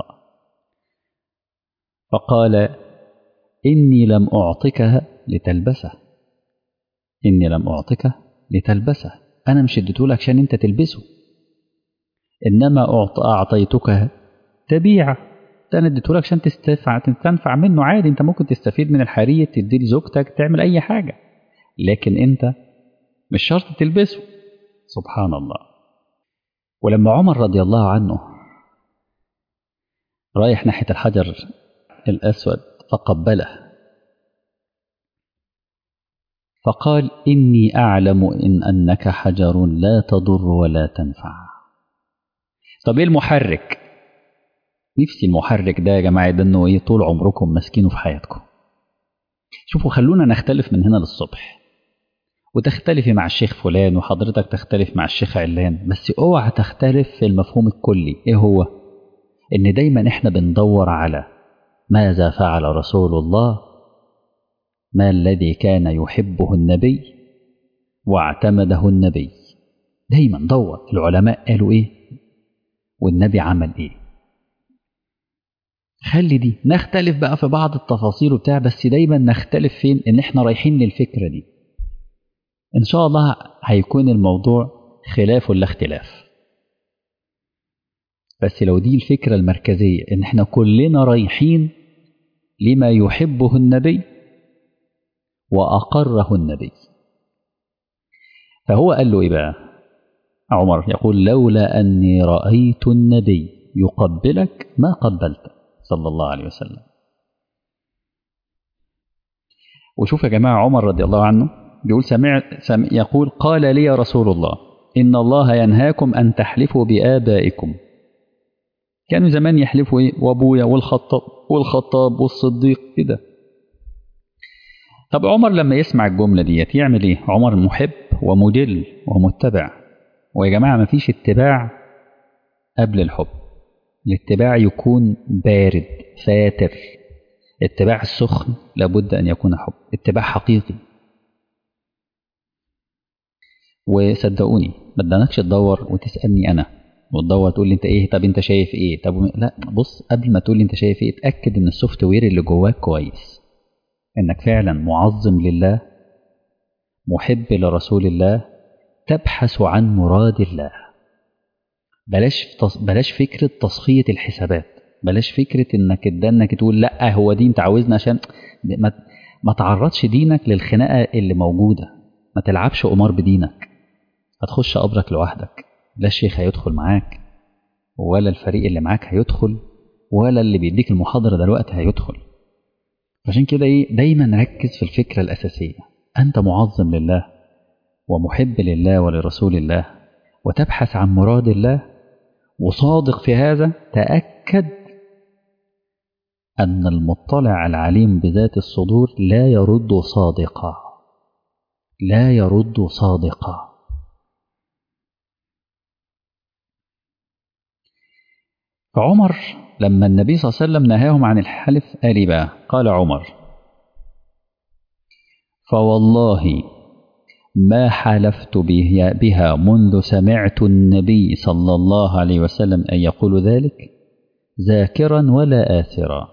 فقال إني لم أعطكها لتلبسه، إني لم أعطك لتلبسه، أنا مش اديتهولك عشان أنت تلبسه، إنما أعطيتك تبيعة، أنا اديتهولك عشان تستنفع منه عادي. أنت ممكن تستفيد من الحرير تديه لزوجتك تعمل أي حاجة، لكن أنت مش شرط تلبسه. سبحان الله. ولما عمر رضي الله عنه رايح ناحية الحجر الأسود فقبله فقال إني أعلم أنك حجر لا تضر ولا تنفع. طب إيه المحرك؟ نفسي المحرك ده يا جماعة ده إنه إيه طول عمركم ماسكينه في حياتكم. شوفوا خلونا نختلف من هنا للصبح، وتختلفي مع الشيخ فلان وحضرتك تختلف مع الشيخ علان، بس اوعى تختلف في المفهوم الكلي. إيه هو؟ إن دايما إحنا بندور على ماذا فعل رسول الله، ما الذي كان يحبه النبي واعتمده النبي. دايما دور العلماء قالوا إيه والنبي عمل إيه. خلي دي نختلف بقى في بعض التفاصيل وبتاع، بس دايما نختلف فين؟ إن إحنا رايحين للفكرة دي. إن شاء الله هيكون الموضوع خلاف ولا اختلاف، بس لو دي الفكرة المركزية إن إحنا كلنا رايحين لما يحبه النبي وأقره النبي. فهو قال له إيه بقى؟ عمر يقول لولا أني رأيت النبي يقبلك ما قبلت صلى الله عليه وسلم. وشوف يا جماعة عمر رضي الله عنه بيقول يقول قال لي رسول الله إن الله ينهاكم أن تحلفوا بآبائكم. كانوا زمان يحلفوا إيه؟ وأبويا والخطاب والصديق كده. طب عمر لما يسمع الجملة ديت يعمل إيه؟ عمر محب ومجل ومتبع. ويا جماعة ما فيش اتباع قبل الحب. الاتباع يكون بارد فاتر. اتباع السخن لابد أن يكون حب، اتباع حقيقي. وصدقوني ما بدناكش تدور وتسألني أنا وتدور تقول لي أنت إيه، طب أنت شايف إيه، طب لا بص، قبل ما تقول لي أنت شايف إيه اتأكد إن السوفت وير اللي جواك كويس، إنك فعلا معظم لله، محب لرسول الله، تبحث عن مراد الله. بلاش فكرة تصفية الحسابات، بلاش فكرة إنك تقول لا هو دين أنت عاوزنا عشان ما تعرضش دينك للخناقة اللي موجودة. ما تلعبش قمار بدينك، هتخش قبرك لوحدك، لا الشيخ هيدخل معاك ولا الفريق اللي معاك هيدخل ولا اللي بيديك المحاضرة دلوقتي هيدخل. عشان كده ايه دايما ركز في الفكرة الأساسية، أنت معظم لله ومحب لله ولرسول الله وتبحث عن مراد الله وصادق في هذا، تأكد أن المطلع العليم بذات الصدور لا يرد صادقا، لا يرد صادقا. فعمر لما النبي صلى الله عليه وسلم نهاهم عن الحلف قال إيه بقى؟ قال عمر فوالله ما حلفت بها منذ سمعت النبي صلى الله عليه وسلم أن يقول ذلك ذاكرا ولا آثرا.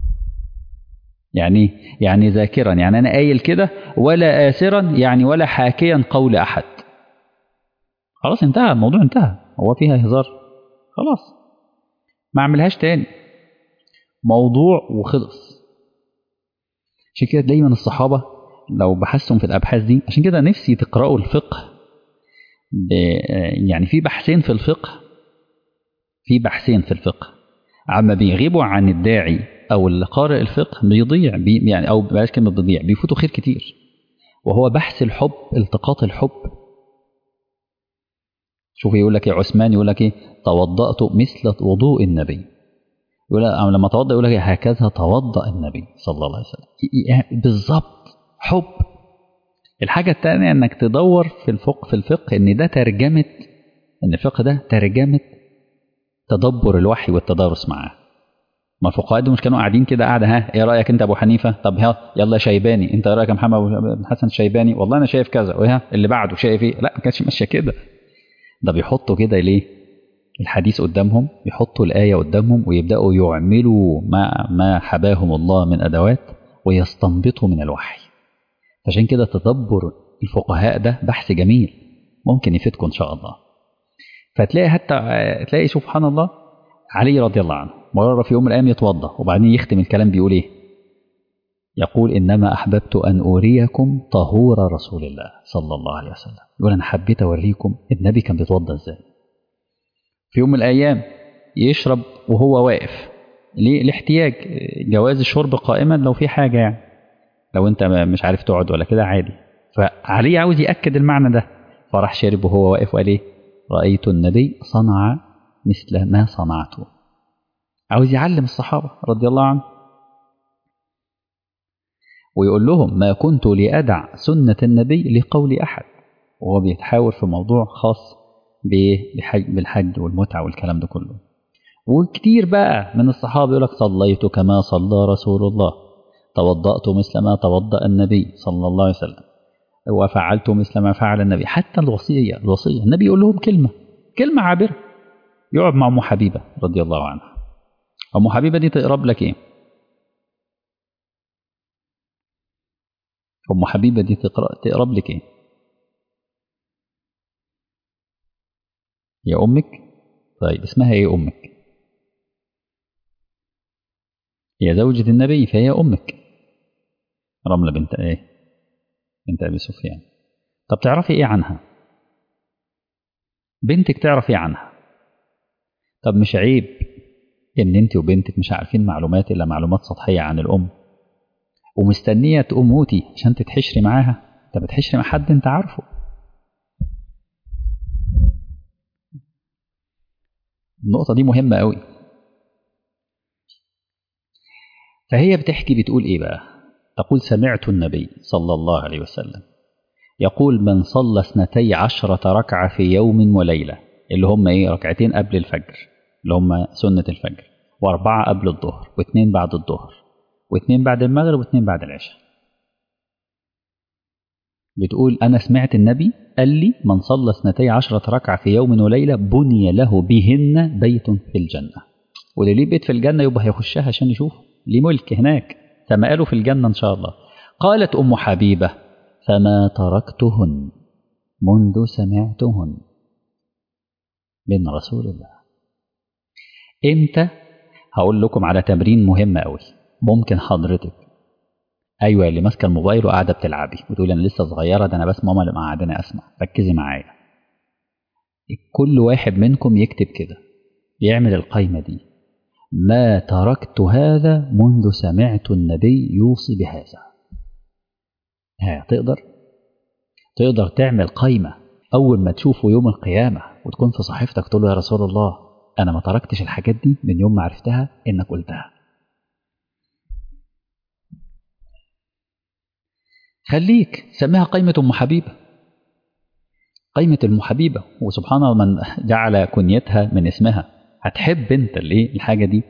يعني ذاكرا يعني أنا قايل كده، ولا آثرا يعني ولا حاكيا قول أحد. خلاص انتهى الموضوع، انتهى، هو فيها هزار خلاص ما اعملهاش تاني، موضوع وخلص. عشان كده دايما الصحابة لو بحثتم في الأبحاث دي، عشان كده نفسي تقرأوا الفقه يعني في بحثين في الفقه عما بيغيبوا عن الداعي أو اللي قارئ الفقه بيضيع يعني أو بلاش كلمة بيضيع، بيفوتوا خير كتير، وهو بحث الحب، التقاط الحب. شوف يقول لك يا عثمان يقول لك ايه توضأت مثل وضوء النبي، يقول لما توضأ يقول لك هكذا توضأ النبي صلى الله عليه وسلم بالظبط. حب. الحاجة الثانية انك تدور في الفقه ان ده ترجمة، ان الفقه ده ترجمة تدبر الوحي والتدارس معاه. ما الفقهاء دول مش كانوا قاعدين كده قاعدة ها ايه رأيك انت ابو حنيفة، طب ها يلا شيباني انت رأيك يا محمد بن حسن الشيباني، والله انا شايف كذا، وها اللي بعده شايف ايه. لا ما كانش ماشيه كده، ده بيحطوا كده ليه الحديث قدامهم، يحطوا الآية قدامهم ويبدأوا يعملوا ما حباهم الله من أدوات ويستنبطوا من الوحي. عشان كده تدبر الفقهاء ده بحث جميل، ممكن يفيدكم إن شاء الله. فتلاقي حتى تلاقي سبحان الله علي رضي الله عنه مرة في يوم من الأيام يتوضأ وبعدين يختم الكلام بيقول إيه؟ يقول إنما أحببت أن أريكم طهور رسول الله صلى الله عليه وسلم. يقول أنا حبيت أوريكم النبي كان بيتوضأ إزاي. في يوم من الأيام يشرب وهو واقف، ليه؟ الاحتياج، جواز الشرب قائما لو في حاجة يعني، لو أنت مش عارف تقعد ولا كده عادي. فعلي عاوز يأكد المعنى ده، فراح شرب وهو واقف وقال إيه؟ رأيت النبي صنع مثل ما صنعته. عاوز يعلم الصحابة رضي الله عنه ويقول لهم ما كنت لأدع سنة النبي لقول أحد، وهو بيتحاور في موضوع خاص بالحج والمتعة والكلام ده كله. وكتير بقى من الصحابة يقول لك صليت كما صلى رسول الله، توضأت مثل ما توضأ النبي صلى الله عليه وسلم، وفعلت مثل ما فعل النبي. حتى الوصية النبي يقول لهم كلمة عابرة. يقعد مع أم حبيبة رضي الله عنها. أم حبيبة دي تقرب لك إيه؟ أم حبيبة دي تقرب لك إيه؟ يا أمك؟ طيب اسمها إيه أمك؟ هي زوجة النبي فهي أمك. رملة بنت إيه؟ بنت أبي سفيان. طب تعرفي إيه عنها؟ بنتك تعرف إيه عنها؟ طب مش عيب إن أنت وبنتك مش عارفين معلومات إلا معلومات سطحية عن الأم، ومستنية تقوم موتي عشان تتحشري معاها؟ أنت بتحشري مع حد أنت عارفه. النقطة دي مهمة قوي. فهي بتحكي بتقول إيه بقى؟ تقول سمعت النبي صلى الله عليه وسلم يقول من صلى 12 ركعة في يوم وليلة، اللي هم إيه؟ ركعتين قبل الفجر اللي هم سنة الفجر، و4 قبل الظهر، و2 بعد الظهر، و2 بعد المغرب، و2 بعد العشاء. بتقول أنا سمعت النبي قال لي من صلى 12 ركعة في يوم وليلة بني له بهن بيت في الجنة. واللي ليه بيت في الجنة يبقى هيخشها عشان يشوف ليه ملك هناك، فمقاله في الجنة إن شاء الله. قالت أم حبيبة فما تركتهن منذ سمعتهن من رسول الله. إمتى؟ هقول لكم على تمرين مهم قوي. ممكن حضرتك أيوة اللي ماسكة الموبايل وقاعدة بتلعبي وتقول أنا لسه صغيرة، ده أنا بس ماما اللي قاعدة أسمع، ركزي معايا. كل واحد منكم يكتب كده، يعمل القايمة دي: ما تركت هذا منذ سمعت النبي يوصي بهذا. تقدر تعمل قايمة أول ما تشوفه يوم القيامة وتكون في صحيفتك تقول له يا رسول الله أنا ما تركتش الحاجات دي من يوم ما عرفتها إنك قلتها. خليك سميها قايمة أم حبيبة، قايمة أم حبيبة، وسبحان الله من جعل كنيتها من اسمها. هتحب أنت الحاجة دي.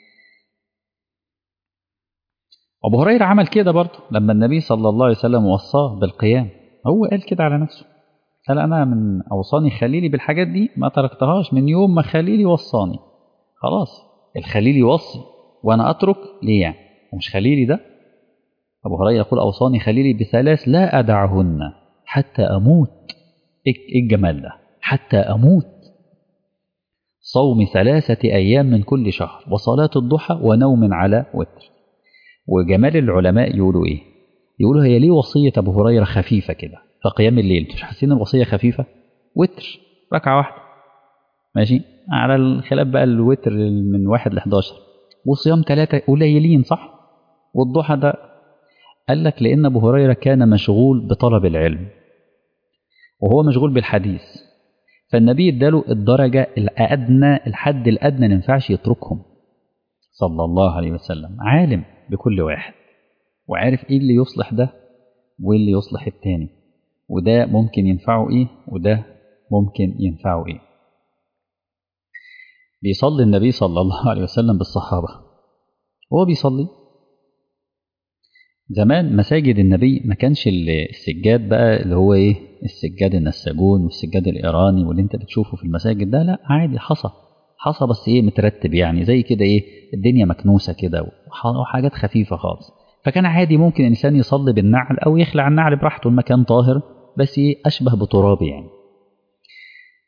أبو هريرة عمل كده برضه لما النبي صلى الله عليه وسلم وصاه بالقيام، هو قال كده على نفسه، قال أنا من أوصاني خليلي بالحاجات دي ما تركتهاش من يوم ما خليلي وصاني. خلاص الخليل يوصي وأنا أترك ليه يعني؟ ومش خليلي ده. أبو هريرة يقول أوصاني خليلي بثلاث لا أدعهن حتى أموت. إيه الجمال ده؟ حتى أموت. صوم 3 أيام من كل شهر، وصلاة الضحى، ونوم على وتر. وجمال العلماء يقولوا إيه؟ يقولوا هي ليه وصية أبو هريرة خفيفة كده فقيام الليل؟ مش حاسين الوصية خفيفة؟ وتر ركعة واحدة ماشي، على الخلاف بقى الوتر من 1 ل 11، وصيام 3 قليلين صح؟ والضحى ده قال لك لأن أبو هريرة كان مشغول بطلب العلم وهو مشغول بالحديث، فالنبي اداله الدرجة الأدنى، الحد الأدنى ما ينفعش يتركهم صلى الله عليه وسلم. عالم بكل واحد وعارف إيه اللي يصلح ده وإيه اللي يصلح التاني، وده ممكن ينفعه إيه وده ممكن ينفعه إيه. بيصلي النبي صلى الله عليه وسلم بالصحابة وهو بيصلي. زمان مساجد النبي ما كانش السجاد بقى اللي هو ايه، السجاد النساجون والسجاد الإيراني واللي انت بتشوفه في المساجد ده، لا عادي حصى بس ايه مترتب يعني زي كده ايه، الدنيا مكنوسة كده وحاجات خفيفة خالص. فكان عادي ممكن الإنسان يصلي بالنعل أو يخلع النعل براحته، المكان طاهر بس ايه أشبه بتراب يعني.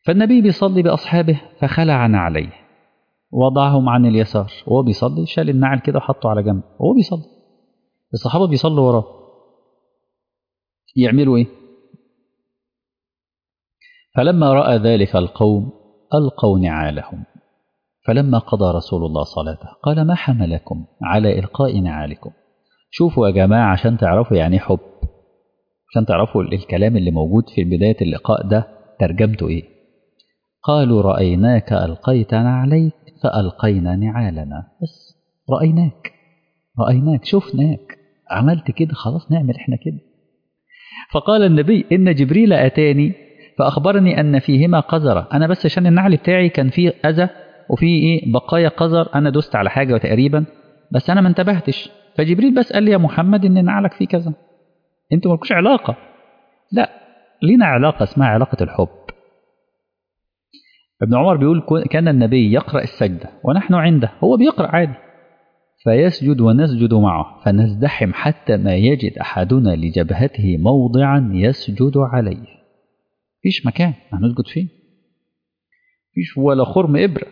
فالنبي بيصلي بأصحابه فخلع نعليه وضعهم عن اليسار، وهو بيصلي شال النعل كده وحطه على جنب وهو بيصلي. الصحابة بيصلوا وراه، يعملوا إيه؟ فلما رأى ذلك القوم ألقوا نعالهم، فلما قضى رسول الله صلاته قال: ما حملكم على إلقاء نعالكم؟ شوفوا يا جماعة عشان تعرفوا يعني حب، عشان تعرفوا الكلام اللي موجود في بداية اللقاء ده ترجمته إيه. قالوا: رأيناك ألقيت نعليك فألقينا نعالنا. بس رأيناك شفناك عملت كده، خلاص نعمل إحنا كده. فقال النبي: إن جبريل أتاني فأخبرني أن فيهما قذرة. أنا بس عشان النعل بتاعي كان فيه أذى وفيه إيه بقايا قذر، أنا دوست على حاجة تقريبا بس أنا ما انتبهتش، فجبريل بس قال لي يا محمد إن نعلك فيه كذا. أنتوا مالكوش علاقة. لا، لينا علاقة اسمها علاقة الحب. ابن عمر بيقول: كان النبي يقرأ السجدة ونحن عنده، هو بيقرأ عادي، فيسجد ونسجد معه فنزدحم حتى ما يجد أحدنا لجبهته موضعا يسجد عليه. فيش مكان هنسجد فيه، فيش ولا خرم إبرة،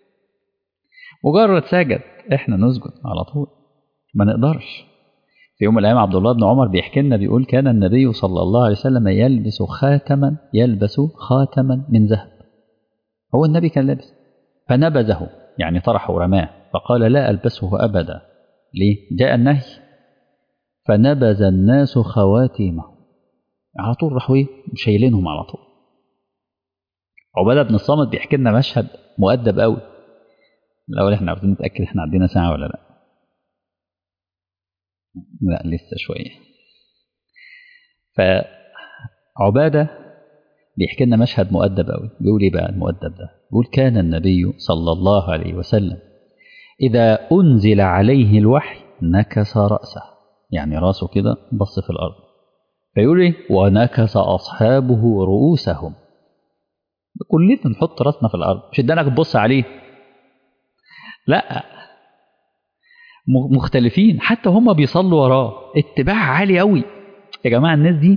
مجرد سجد احنا نسجد على طول، ما نقدرش. في يوم من الأيام عبد الله بن عمر بيحكي لنا بيقول: كان النبي صلى الله عليه وسلم يلبس خاتما من ذهب. هو النبي كان لابس، فنبذه يعني طرحه ورماه، فقال: لا ألبسه أبدا. ليه؟ جاء النهي. فنبذ الناس خواتيمه، على طول راحوا شايلينهم على طول. عبادة بن الصامت بيحكي لنا مشهد مؤدب قوي. الأول احنا عاوزين نتأكد احنا عندنا ساعة ولا لا. لا لسه شوية. فعبادة بيحكي لنا مشهد مؤدب قوي. بيقول ايه بقى المؤدب ده؟ بيقول: كان النبي صلى الله عليه وسلم إذا أنزل عليه الوحي نكس رأسه، يعني راسه كده بص في الأرض. فيقول ايه؟ ونكس أصحابه رؤوسهم. كلنا نحط راسنا في الأرض، مش ادانك تبص عليه، لا، مختلفين. حتى هم بيصلوا وراه اتباع عالي قوي. يا جماعة الناس دي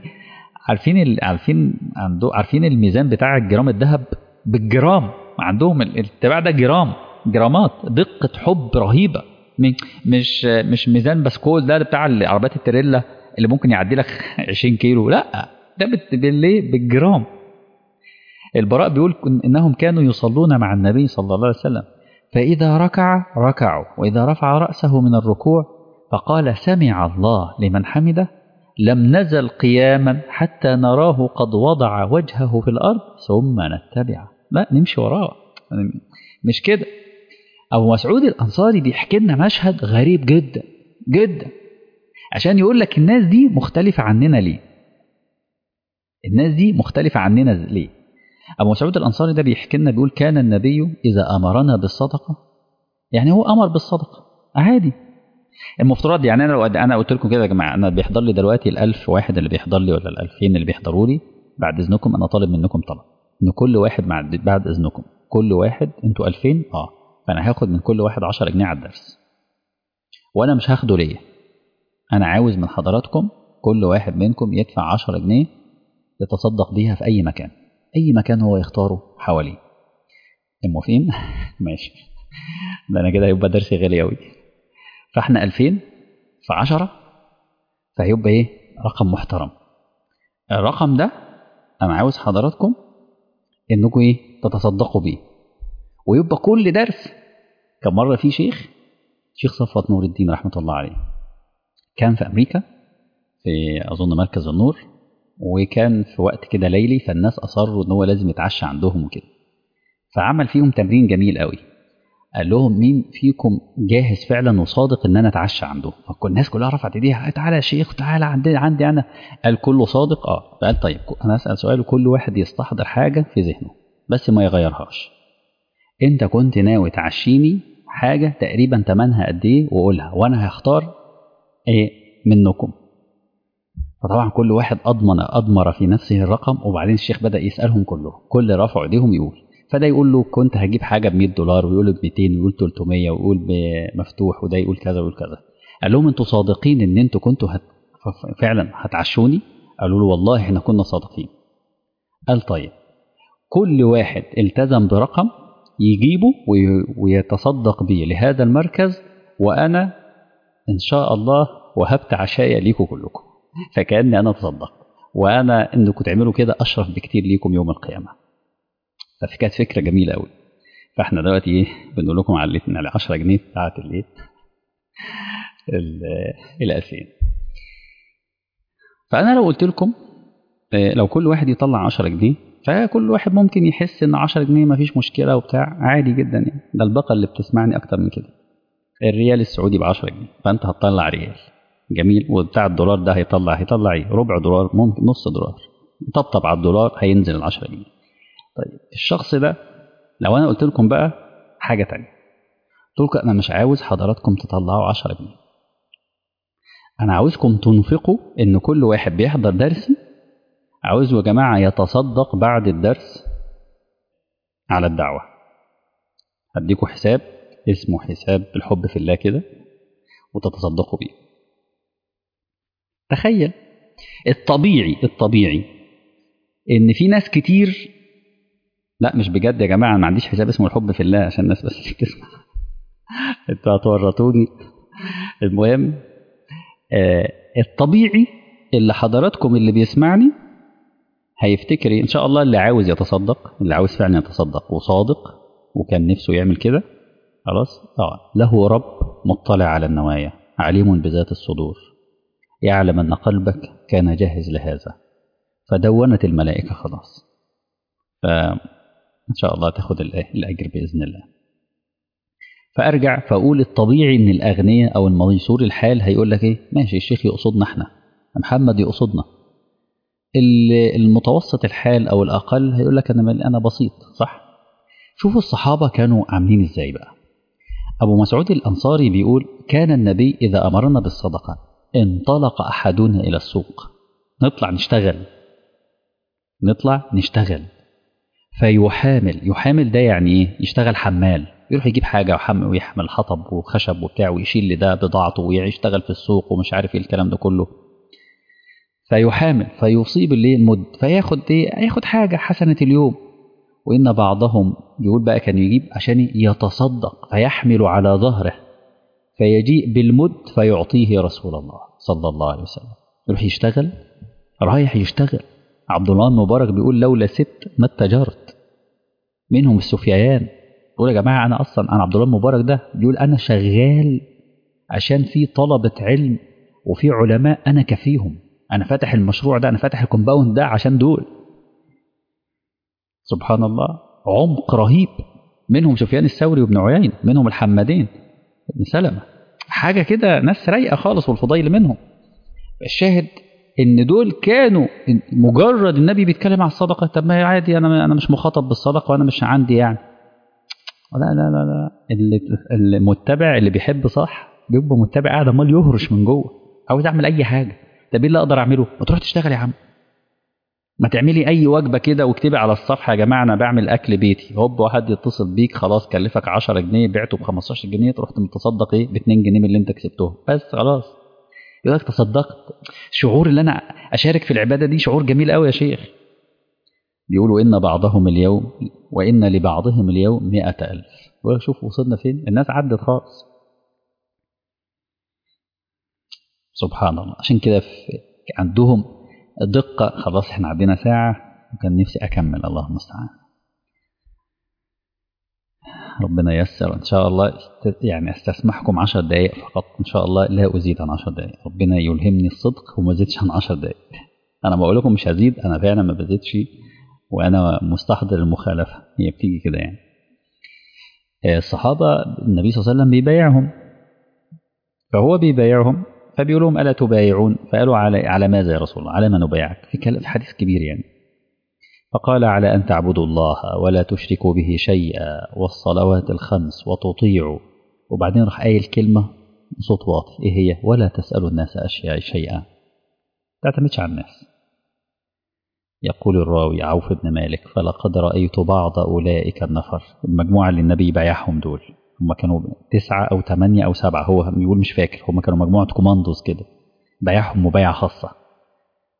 عارفين الميزان بتاع الجرام الذهب بالجرام، عندهم الاتباع ده جرامات، دقة حب رهيبة. مش ميزان بسكول ده بتاع العربيات التريلا اللي ممكن يعدي لك 20 كيلو، لا ده بالجرام. البراء بيقول إنهم كانوا يصلون مع النبي صلى الله عليه وسلم، فإذا ركع ركعوا، وإذا رفع رأسه من الركوع فقال: سمع الله لمن حمده، لم نزل قياما حتى نراه قد وضع وجهه في الأرض ثم نتبعه. لا نمشي وراه، مش كده. أبو مسعود الأنصاري بيحكي لنا مشهد غريب جدا جدا عشان يقول لك الناس دي مختلفة عننا ليه. الناس دي مختلفة عننا ليه؟ أبو مسعود الأنصاري ده بيحكي لنا بيقول: كان النبي إذا أمرنا بالصدقة، يعني هو أمر بالصدقة عادي المفترض، يعني أنا لو أنا قلت لكم كده يا جماعة، أنا بيحضر لي دلوقتي 1000 واحد اللي بيحضر لي ولا 2000 اللي بيحضروا لي، بعد إذنكم أنا طالب منكم طلب إن كل واحد بعد إذنكم كل واحد، أنتوا 2000 فأنا هاخد من كل واحد 10 جنيه على الدرس، وأنا مش هاخده ليا، أنا عاوز من حضراتكم كل واحد منكم يدفع 10 جنيه يتصدق بيها في أي مكان، أي مكان هو يختاره حواليه. موافقين؟ ماشي، ده أنا كده هيبقى درسي غالي أوي. فإحنا 2000 في 10 فهيبقى إيه؟ رقم محترم. الرقم ده أنا عاوز حضراتكم إنكم إيه؟ تتصدقوا بيه، ويبقى كل درس. كان مرة في شيخ صفوت نور الدين رحمة الله عليه، كان في أمريكا في أظن مركز النور، وكان في وقت كده ليلي، فالناس أصروا إن هو لازم يتعشى عندهم وكده، فعمل فيهم تمرين جميل قوي. قال لهم: مين فيكم جاهز فعلا وصادق ان انا اتعشى عنده؟ فكل الناس كلها رفعت ايديها: تعالى يا شيخ، تعالى عندي انا. قال: كله صادق؟ فقال: طيب انا اسال سؤال وكل واحد يستحضر حاجه في ذهنه بس ما يغيرهاش. انت كنت ناوي تعشيني حاجه تقريبا ثمنها قد ايه وقولها وانا هختار ايه منكم. فطبعا كل واحد اضمر في نفسه الرقم، وبعدين الشيخ بدا يسالهم كلهم، كل رفعوا ايديهم يقول. فده يقول له كنت هجيب حاجة $100، ويقول له ب200، ويقول 300، ويقول بمفتوح، وده يقول كذا ويقول كذا. قال لهم: انتوا صادقين ان انتوا كنتوا فعلا هتعشوني؟ قالوا له: والله احنا كنا صادقين. قال: طيب كل واحد التزم برقم يجيبه ويتصدق به لهذا المركز، وأنا إن شاء الله وهبت عشايا ليكم كلكم، فكأني أنا تصدقت، وأنا إنكم تعملوا كده أشرف بكتير ليكم يوم القيامة. فكانت فكرة جميلة قوي. فاحنا دلوقتي ايه بنقول لكم على 10 جنيه بتاعت الايه ال 2000. فانا لو قلت لكم لو كل واحد يطلع 10 جنيه، فكل واحد ممكن يحس ان 10 جنيه ما فيش مشكله وبتاع، عادي جدا يعني. ده الباقه اللي بتسمعني اكتر من كده. الريال السعودي ب 10 جنيه، فانت هتطلع ريال جميل، وبتاع الدولار ده هيطلع ايه، ربع دولار، ممكن نص دولار، طبطب على الدولار هينزل ال 10 جنيه. طيب الشخص ده لو انا قلت لكم بقى حاجه تانية، قلت لكم انا مش عاوز حضراتكم تطلعوا 10 جنيه، انا عاوزكم تنفقوا، ان كل واحد بيحضر درسي عاوزه يا جماعه يتصدق بعد الدرس على الدعوه. هديكوا حساب اسمه حساب الحب في الله كده، وتتصدقوا بيه. تخيل الطبيعي ان في ناس كتير، لا مش بجد يا جماعه، ما عنديش حساب اسمه الحب في الله عشان الناس بس تسمع انتوا هتورطوني. المهم الطبيعي اللي حضراتكم اللي بيسمعني هيفتكر ان شاء الله، اللي عاوز يتصدق، اللي عاوز فعلا يتصدق وصادق وكان نفسه يعمل كده، خلاص له رب مطلع على النوايا، عليم بذات الصدور، يعلم ان قلبك كان جاهز لهذا، فدونت الملائكه خلاص، فان شاء الله تاخد الاجر باذن الله. فارجع فاقول الطبيعي ان الاغنياء او الميسور الحال هيقول لك ايه، ماشي الشيخ يقصدنا احنا، محمد يقصدنا. المتوسط الحال او الاقل هيقول لك انا بسيط، صح. شوفوا الصحابه كانوا عاملين ازاي بقى. ابو مسعود الانصاري بيقول كان النبي اذا امرنا بالصدقه انطلق احدنا الى السوق، نطلع نشتغل يحامل ده يعني ايه، يشتغل حمال، يروح يجيب حاجه ويحمل حطب وخشب وبتاع ويشيل لده بضاعته ويشتغل في السوق ومش عارف ايه الكلام ده كله. فيحامل فيصيب المد، ياخد حاجه حسنه اليوم. وان بعضهم بيقول بقى كان يجيب عشان يتصدق فيحمل على ظهره، فيجيء بالمد فيعطيه رسول الله صلى الله عليه وسلم. يروح رايح يشتغل. عبد الله المبارك بيقول لولا ست ما اتجرت. منهم السفيان يقول يا جماعه انا عبد الله المبارك ده بيقول انا شغال عشان في طلبه علم وفي علماء انا كفيهم، انا فاتح المشروع ده، انا فاتح الكومباوند ده عشان دول. سبحان الله، عمق رهيب. منهم سفيان الثوري وابن عيينة، منهم الحمادين ابن سلمة، حاجه كده ناس رايقه خالص، والفضيل منهم. الشاهد ان دول كانوا مجرد النبي بيتكلم على الصدقه، طب ما عادي انا مش مخاطب بالصدقه وانا مش عندي يعني. لا لا لا لا، المتبع اللي بيحب صح بيبقى متبع قاعد عمال يهرش من جوه، عاوز اعمل اي حاجه. طب ايه اللي اقدر اعمله؟ ما تروح تشتغل يا عم، ما تعملي اي وجبه كده واكتبي على الصفحه يا جماعه انا بعمل اكل بيتي، هوب واحد يتصل بيك خلاص كلفك 10 جنيه بعته ب 15 جنيه، تروح متصدق ايه ب 2 جنيه من اللي انت كسبتهم بس خلاص، يقول لك تصدقت. شعور اللي انا اشارك في العباده دي شعور جميل قوي يا شيخ. بيقولوا ان بعضهم اليوم وان لبعضهم اليوم 100,000. شوف وصلنا فين، الناس عدت خالص. سبحان الله. عشان كده عندهم دقه. خلاص احنا عدينا ساعه وكان نفسي اكمل، الله المستعان. ربنا ييسر ان شاء الله، يعني استسمحكم 10 دقائق فقط ان شاء الله، لا ازيد عن 10 دقائق. ربنا يلهمني الصدق وما زيدش عن 10 دقائق. انا بقول لكم مش هزيد، انا فعلا ما بزيدش، وانا مستحضر المخالفه، هي بتيجي كده يعني. الصحابه النبي صلى الله عليه وسلم بيبايعهم، فهو بيبايعهم فبيقول لهم الا تبايعون؟ فقالوا على ماذا يا رسول الله، على ما نبايعك؟ في حديث كبير يعني. فقال على أن تعبدوا الله ولا تشركوا به شيئا والصلوات الخمس وتطيعوا. وبعدين راح قايل كلمة بصوت واطي، إيه هي؟ ولا تسألوا الناس أشياء شيئا، تعتمدش على الناس. يقول الراوي عوف بن مالك فلقد رأيت بعض أولئك النفر، المجموعة اللي النبي بايعهم دول، هم كانوا 9 أو 8 أو 7، هو بيقول مش فاكر، هم كانوا مجموعة كوماندوز كده، بايعهم مبايعة خاصة.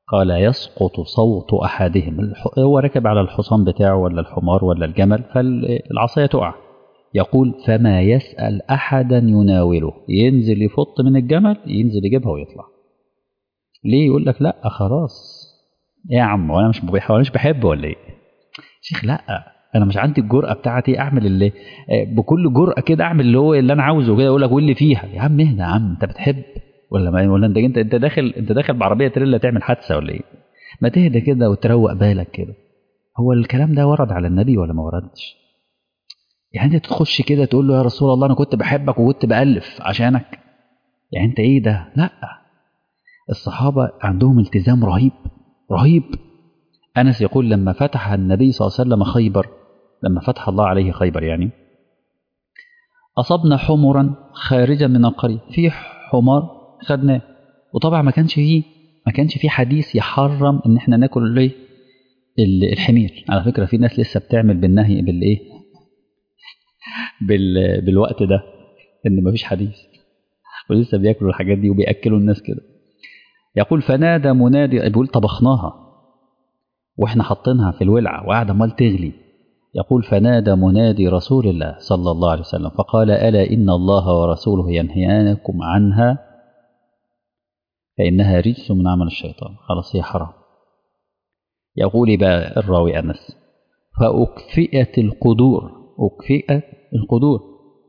قال يسقط صوت أحدهم، هو ركب على الحصان بتاعه ولا الحمار ولا الجمل، فالعصاية تقع. يقول فما يسأل أحدا يناوله، ينزل يفط من الجمل، ينزل يجيبها ويطلع. ليه؟ يقول لك لا خلاص يا عم، وانا مش بحب ولا ايه؟ شيخ لا، انا مش عندي الجرأة بتاعتي اعمل اللي بكل جرأة كده، اعمل اللي انا عاوزه كده، اقول لك واللي فيها يا عم اهدى يا عم، انت بتحب ولا انت داخل بعربية تريلا تعمل حادثة ولا ايه؟ ما تهدى كده وتروق بالك كده. هو الكلام ده ورد على النبي ولا ما وردش؟ يعني انت تخش كده تقول له يا رسول الله انا كنت بحبك وكنت بألف عشانك، يعني انت ايه ده؟ لا، الصحابة عندهم التزام رهيب رهيب. أنس يقول لما فتح النبي صلى الله عليه وسلم خيبر، لما فتح الله عليه خيبر يعني، أصبنا حمرا خارجا من القرية، في حمار خدناه، وطبعا ما كانش فيه حديث يحرم ان احنا ناكل ليه الحمير. على فكرة في ناس لسه بتعمل بالنهي بالايه بالوقت ده، ان مفيش حديث ولسه بياكلوا الحاجات دي وبياكلوا الناس كده. يقول فنادى منادي، بيقول طبخناها واحنا حاطينها في الولعة وقاعدة مال تغلي. يقول فنادى منادي رسول الله صلى الله عليه وسلم فقال ألا إن الله ورسوله ينهيانكم عنها فإنها رجس من عمل الشيطان، خلاص هي حرام. يقول بقى الراوي أنس فأكفئت القدور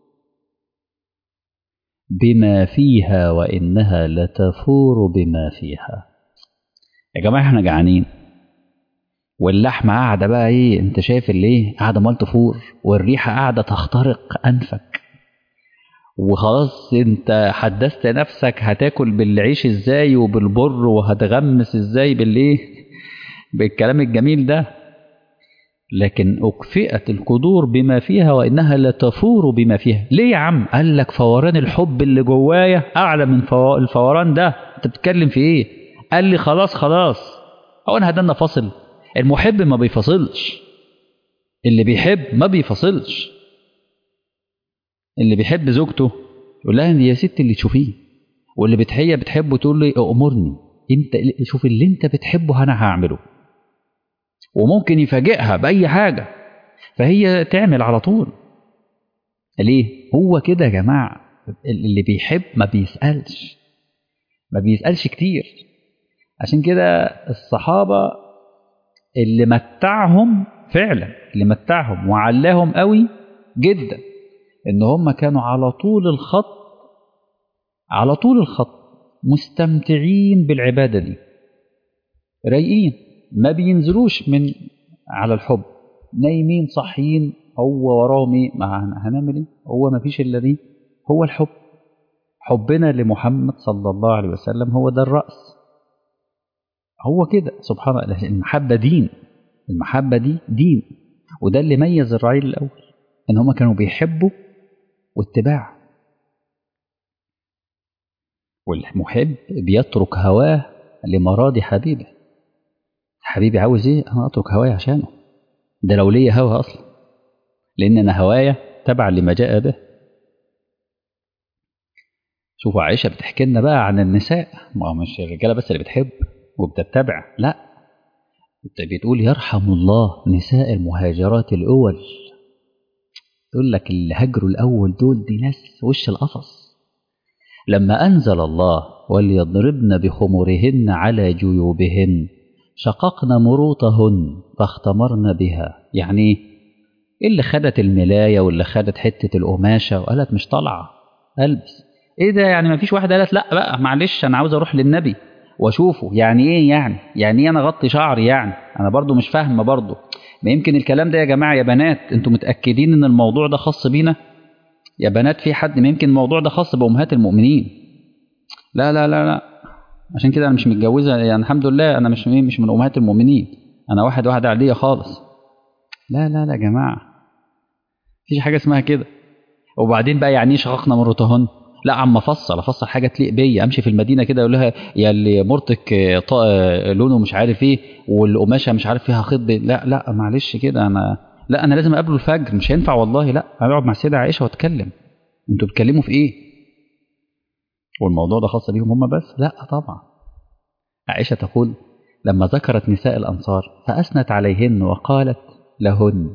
بما فيها وإنها لتفور بما فيها. يا جماعة احنا جعانين واللحمة قاعدة بقى ايه، انت شايف اللي ايه قاعدة مال تفور، والريحة قاعدة تخترق أنفك، وخلاص انت حدثت نفسك هتاكل بالعيش ازاي وبالبر، وهتغمس ازاي بالايه بالكلام الجميل ده. لكن أكفئت القدور بما فيها وإنها لتفور بما فيها. ليه يا عم؟ قال لك فوران الحب اللي جوايا أعلى من الفوران ده. أنت بتتكلم في إيه؟ قال لي خلاص هو أنا هدنا فاصل؟ المحب ما بيفصلش، اللي بيحب ما بيفصلش. اللي بيحب زوجته يقول لها يا ست اللي تشوفيه، واللي بتحبه تقول لي أمرني انت شوف اللي انت بتحبه انا هعمله، وممكن يفاجئها بأي حاجة فهي تعمل على طول. ليه؟ هو كده يا جماعة، اللي بيحب ما بيسألش كتير. عشان كده الصحابة اللي متعهم فعلا، اللي متعهم وعلاهم قوي جدا، ان هم كانوا على طول الخط مستمتعين بالعبادة دي، رايقين، ما بينزلوش من على الحب، نايمين صاحيين، هو وراهم ايه؟ ما هنعمل ايه؟ هو ما فيش الا دي، هو الحب. حبنا لمحمد صلى الله عليه وسلم هو ده الرأس. هو كده سبحان الله، المحبة دي دين. وده اللي ميز الرعيل الأول، ان هم كانوا بيحبوا واتباع. والمحب بيترك هواه لمراد حبيبه. حبيبي عاوز ايه؟ انا اترك هواي عشانه، ده لو ليا هوا اصلا، لان انا هوايا تبع لما جاء به. شوفوا عائشه بتحكي لنا بقى عن النساء، ما هو مش الرجاله بس اللي بتحب وبتتبع، لا، بتقول يرحم الله نساء المهاجرات الاول. تقول لك اللي هاجروا الاول دول دي ناس وش القفص. لما انزل الله وليضربن بخمرهن على جيوبهن شققن مروطهن فاختمرن بها. يعني اللي خدت الملاية واللي خدت حتة القماشة وقالت مش طالعة ألبس، ايه ده؟ يعني ما فيش واحدة قالت لا بقى معلش انا عاوز اروح للنبي واشوفه، يعني ايه يعني ايه انا اغطي شعري؟ يعني انا برضو مش فاهمة برضو. ما يمكن الكلام ده يا جماعة يا بنات انتوا متأكدين ان الموضوع ده خاص بينا يا بنات؟ في حد ما يمكن الموضوع ده خاص بأمهات المؤمنين. لا لا لا لا، عشان كده انا مش متجوزة يعني الحمد لله، انا مش من أمهات المؤمنين، انا واحدة عادية خالص. لا لا لا يا جماعة، مفيش حاجة اسمها كده. وبعدين بقى يعني ايه شققنا مرتهن؟ لا عم افصل حاجه تليق بيا، امشي في المدينه كده اقول لها يا اللي مرتك لونه مش عارف ايه والقماشه مش عارف فيها خط، لا لا معلش كده انا لازم اقابله الفجر، مش هينفع والله. لا انا اقعد مع السيده عائشه واتكلم. انتوا بتتكلموا في ايه؟ والموضوع ده خاص بيهم هم بس؟ لا طبعا. عائشه تقول لما ذكرت نساء الأنصار فأثنت عليهن وقالت لهن،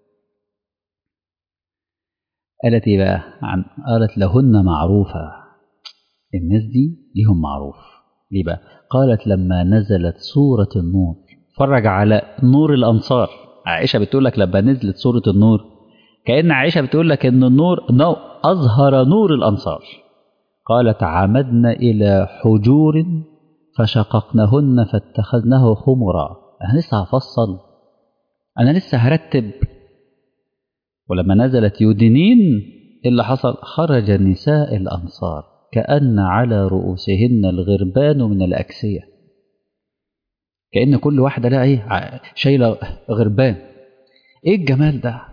قالت إيه بقى؟ قالت لهن معروفة، الناس دي ليهم معروف. ليه بقى؟ قالت لما نزلت سورة النور، فرج على نور الأنصار. عائشة بتقول لك لما نزلت سورة النور، كأن عائشة بتقول لك إن النور أظهر نور الأنصار. قالت عمدنا إلى حجور فشققنهن فاتخذناه خمرا. أنا لسه هفصل، أنا لسه هرتب. ولما نزلت يدنين اللي حصل؟ خرج نساء الأنصار كأن على رؤوسهن الغربان من الأكسية، كأن كل واحدة لها إيه؟ شايلة غربان. إيه الجمال ده؟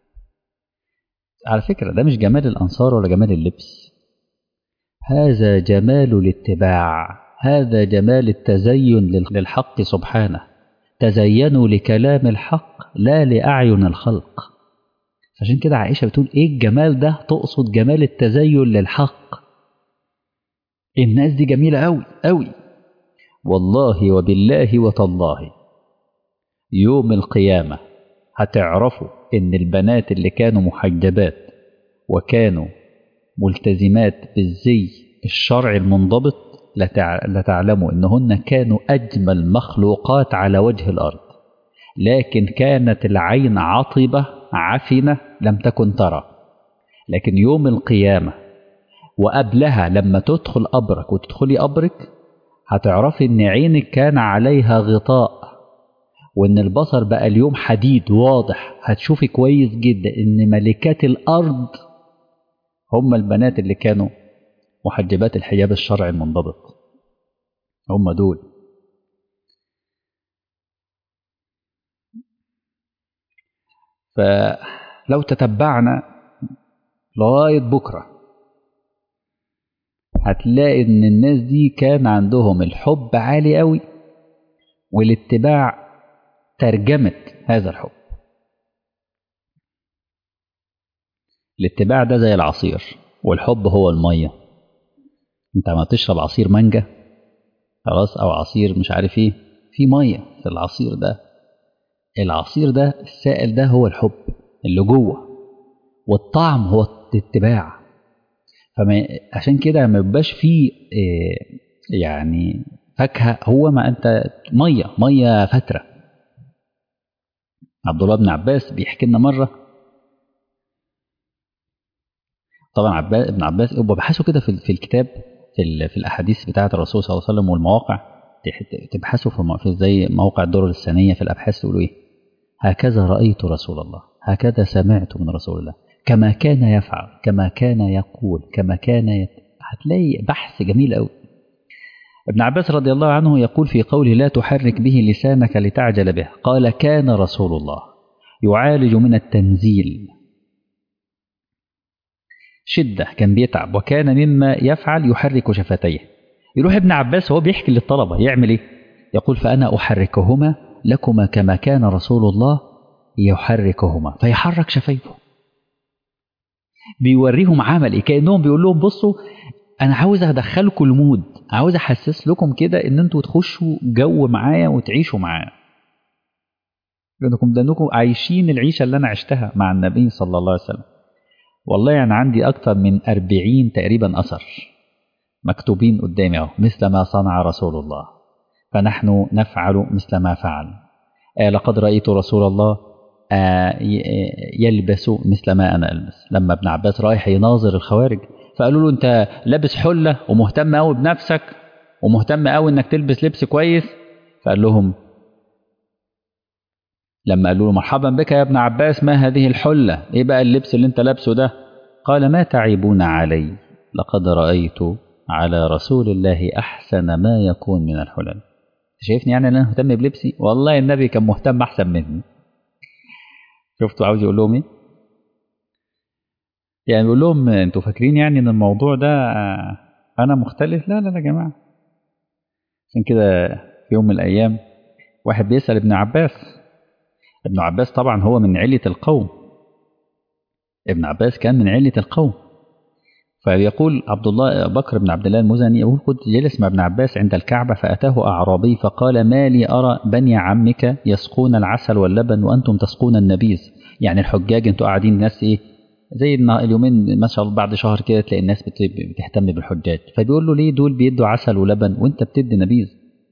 على فكرة ده مش جمال الأنصار ولا جمال اللبس، هذا جمال الاتباع، هذا جمال التزين للحق سبحانه. تزينوا لكلام الحق لا لأعين الخلق. عشان كده عائشة بتقول إيه الجمال ده؟ تقصد جمال التزين للحق. الناس دي جميلة أوي أوي، والله وبالله وتالله يوم القيامة هتعرفوا إن البنات اللي كانوا محجبات وكانوا ملتزمات بالزي الشرعي المنضبط لتعلموا إنهن كانوا أجمل مخلوقات على وجه الأرض، لكن كانت العين عطبة عفنة لم تكن ترى. لكن يوم القيامة وقبلها لما تدخل قبرك وتدخلي قبرك هتعرفي إن عينك كان عليها غطاء، وإن البصر بقى اليوم حديد واضح. هتشوفي كويس جدا إن ملكات الأرض هم البنات اللي كانوا محجبات الحجاب الشرعي المنضبط، هم دول. فلو تتبعنا لغاية بكرة هتلاقي إن الناس دي كان عندهم الحب عالي قوي، والاتباع ترجمت هذا الحب. الاتباع ده زي العصير، والحب هو المية. انت ما تشرب عصير مانجا خلاص او عصير مش عارف ايه، في مية في العصير ده. العصير ده السائل ده هو الحب اللي جوه، والطعم هو الاتباع. عشان كده ما يبقاش فيه يعني فاكهة، هو ما انت مية فترة. عبد الله بن عباس بيحكي لنا مرة، طبعا ابن عباس ببحثوا كده في الكتاب، في الاحاديث بتاعه الرسول صلى الله عليه وسلم والمواقع، تبحثوا في زي موقع الدرر الثانيه في الابحاث، تقولوا ايه؟ هكذا رايت رسول الله، هكذا سمعت من رسول الله، كما كان يفعل، كما كان يقول، كما كان هتلاقي بحث جميل قوي. ابن عباس رضي الله عنه يقول في قوله لا تحرك به لسانك لتعجل به، قال كان رسول الله يعالج من التنزيل شدة، كان بيتعب، وكان مما يفعل يحرك شفتيه. يروح ابن عباس وهو بيحكي للطلبة يعمل ايه؟ يقول فأنا أحركهما لكما كما كان رسول الله يحركهما، فيحرك شفايفه. بيوريهم عمل ايه، كأنهم بيقول لهم بصوا أنا عاوز أدخلكم المود، عاوز أحسس لكم كده إن أنتوا تخشوا جو معايا وتعيشوا معايا، لأنكم عايشين العيشة اللي أنا عشتها مع النبي صلى الله عليه وسلم. والله يعني عندي أكثر من 40 تقريبا أثر مكتوبين قدامي اهو، مثل ما صنع رسول الله فنحن نفعل مثل ما فعل. لقد رأيت رسول الله يلبس مثل ما أنا ألبس. لما ابن عباس رايح يناظر الخوارج فقالوا له أنت لابس حلة ومهتم قوي بنفسك ومهتم قوي أنك تلبس لبس كويس، فقال لهم لما قالوا له مرحبا بك يا ابن عباس ما هذه الحلة، ايه بقى اللبس اللي انت لابسه ده؟ قال ما تعيبون علي، لقد رأيت على رسول الله أحسن ما يكون من الحلل. شايفني يعني أنا مهتم بلبسي؟ والله النبي كان مهتم أحسن مني. شفتوا عاوز يقول لهم ايه؟ يعني بيقول لهم انتوا فاكرين يعني ان الموضوع ده انا مختلف؟ لا لا لا يا جماعة. عشان كده في يوم من الأيام واحد بيسأل ابن عباس، ابن عباس طبعا هو من علية القوم، ابن عباس كان من علية القوم، فيقول عبد الله بكر بن عبد الله المزني يقول كنت جالس مع ابن عباس عند الكعبة فأتاه أعرابي فقال ما لي أرى بني عمك يسقون العسل واللبن وأنتم تسقون النبيذ. يعني الحجاج انتوا قاعدين ناس ايه زي اليومين ما شاء الله بعد شهر كده تلاقي الناس بتهتم بالحجاج، فبيقول له ليه دول بيدوا عسل ولبن وانت بتدي نبيذ؟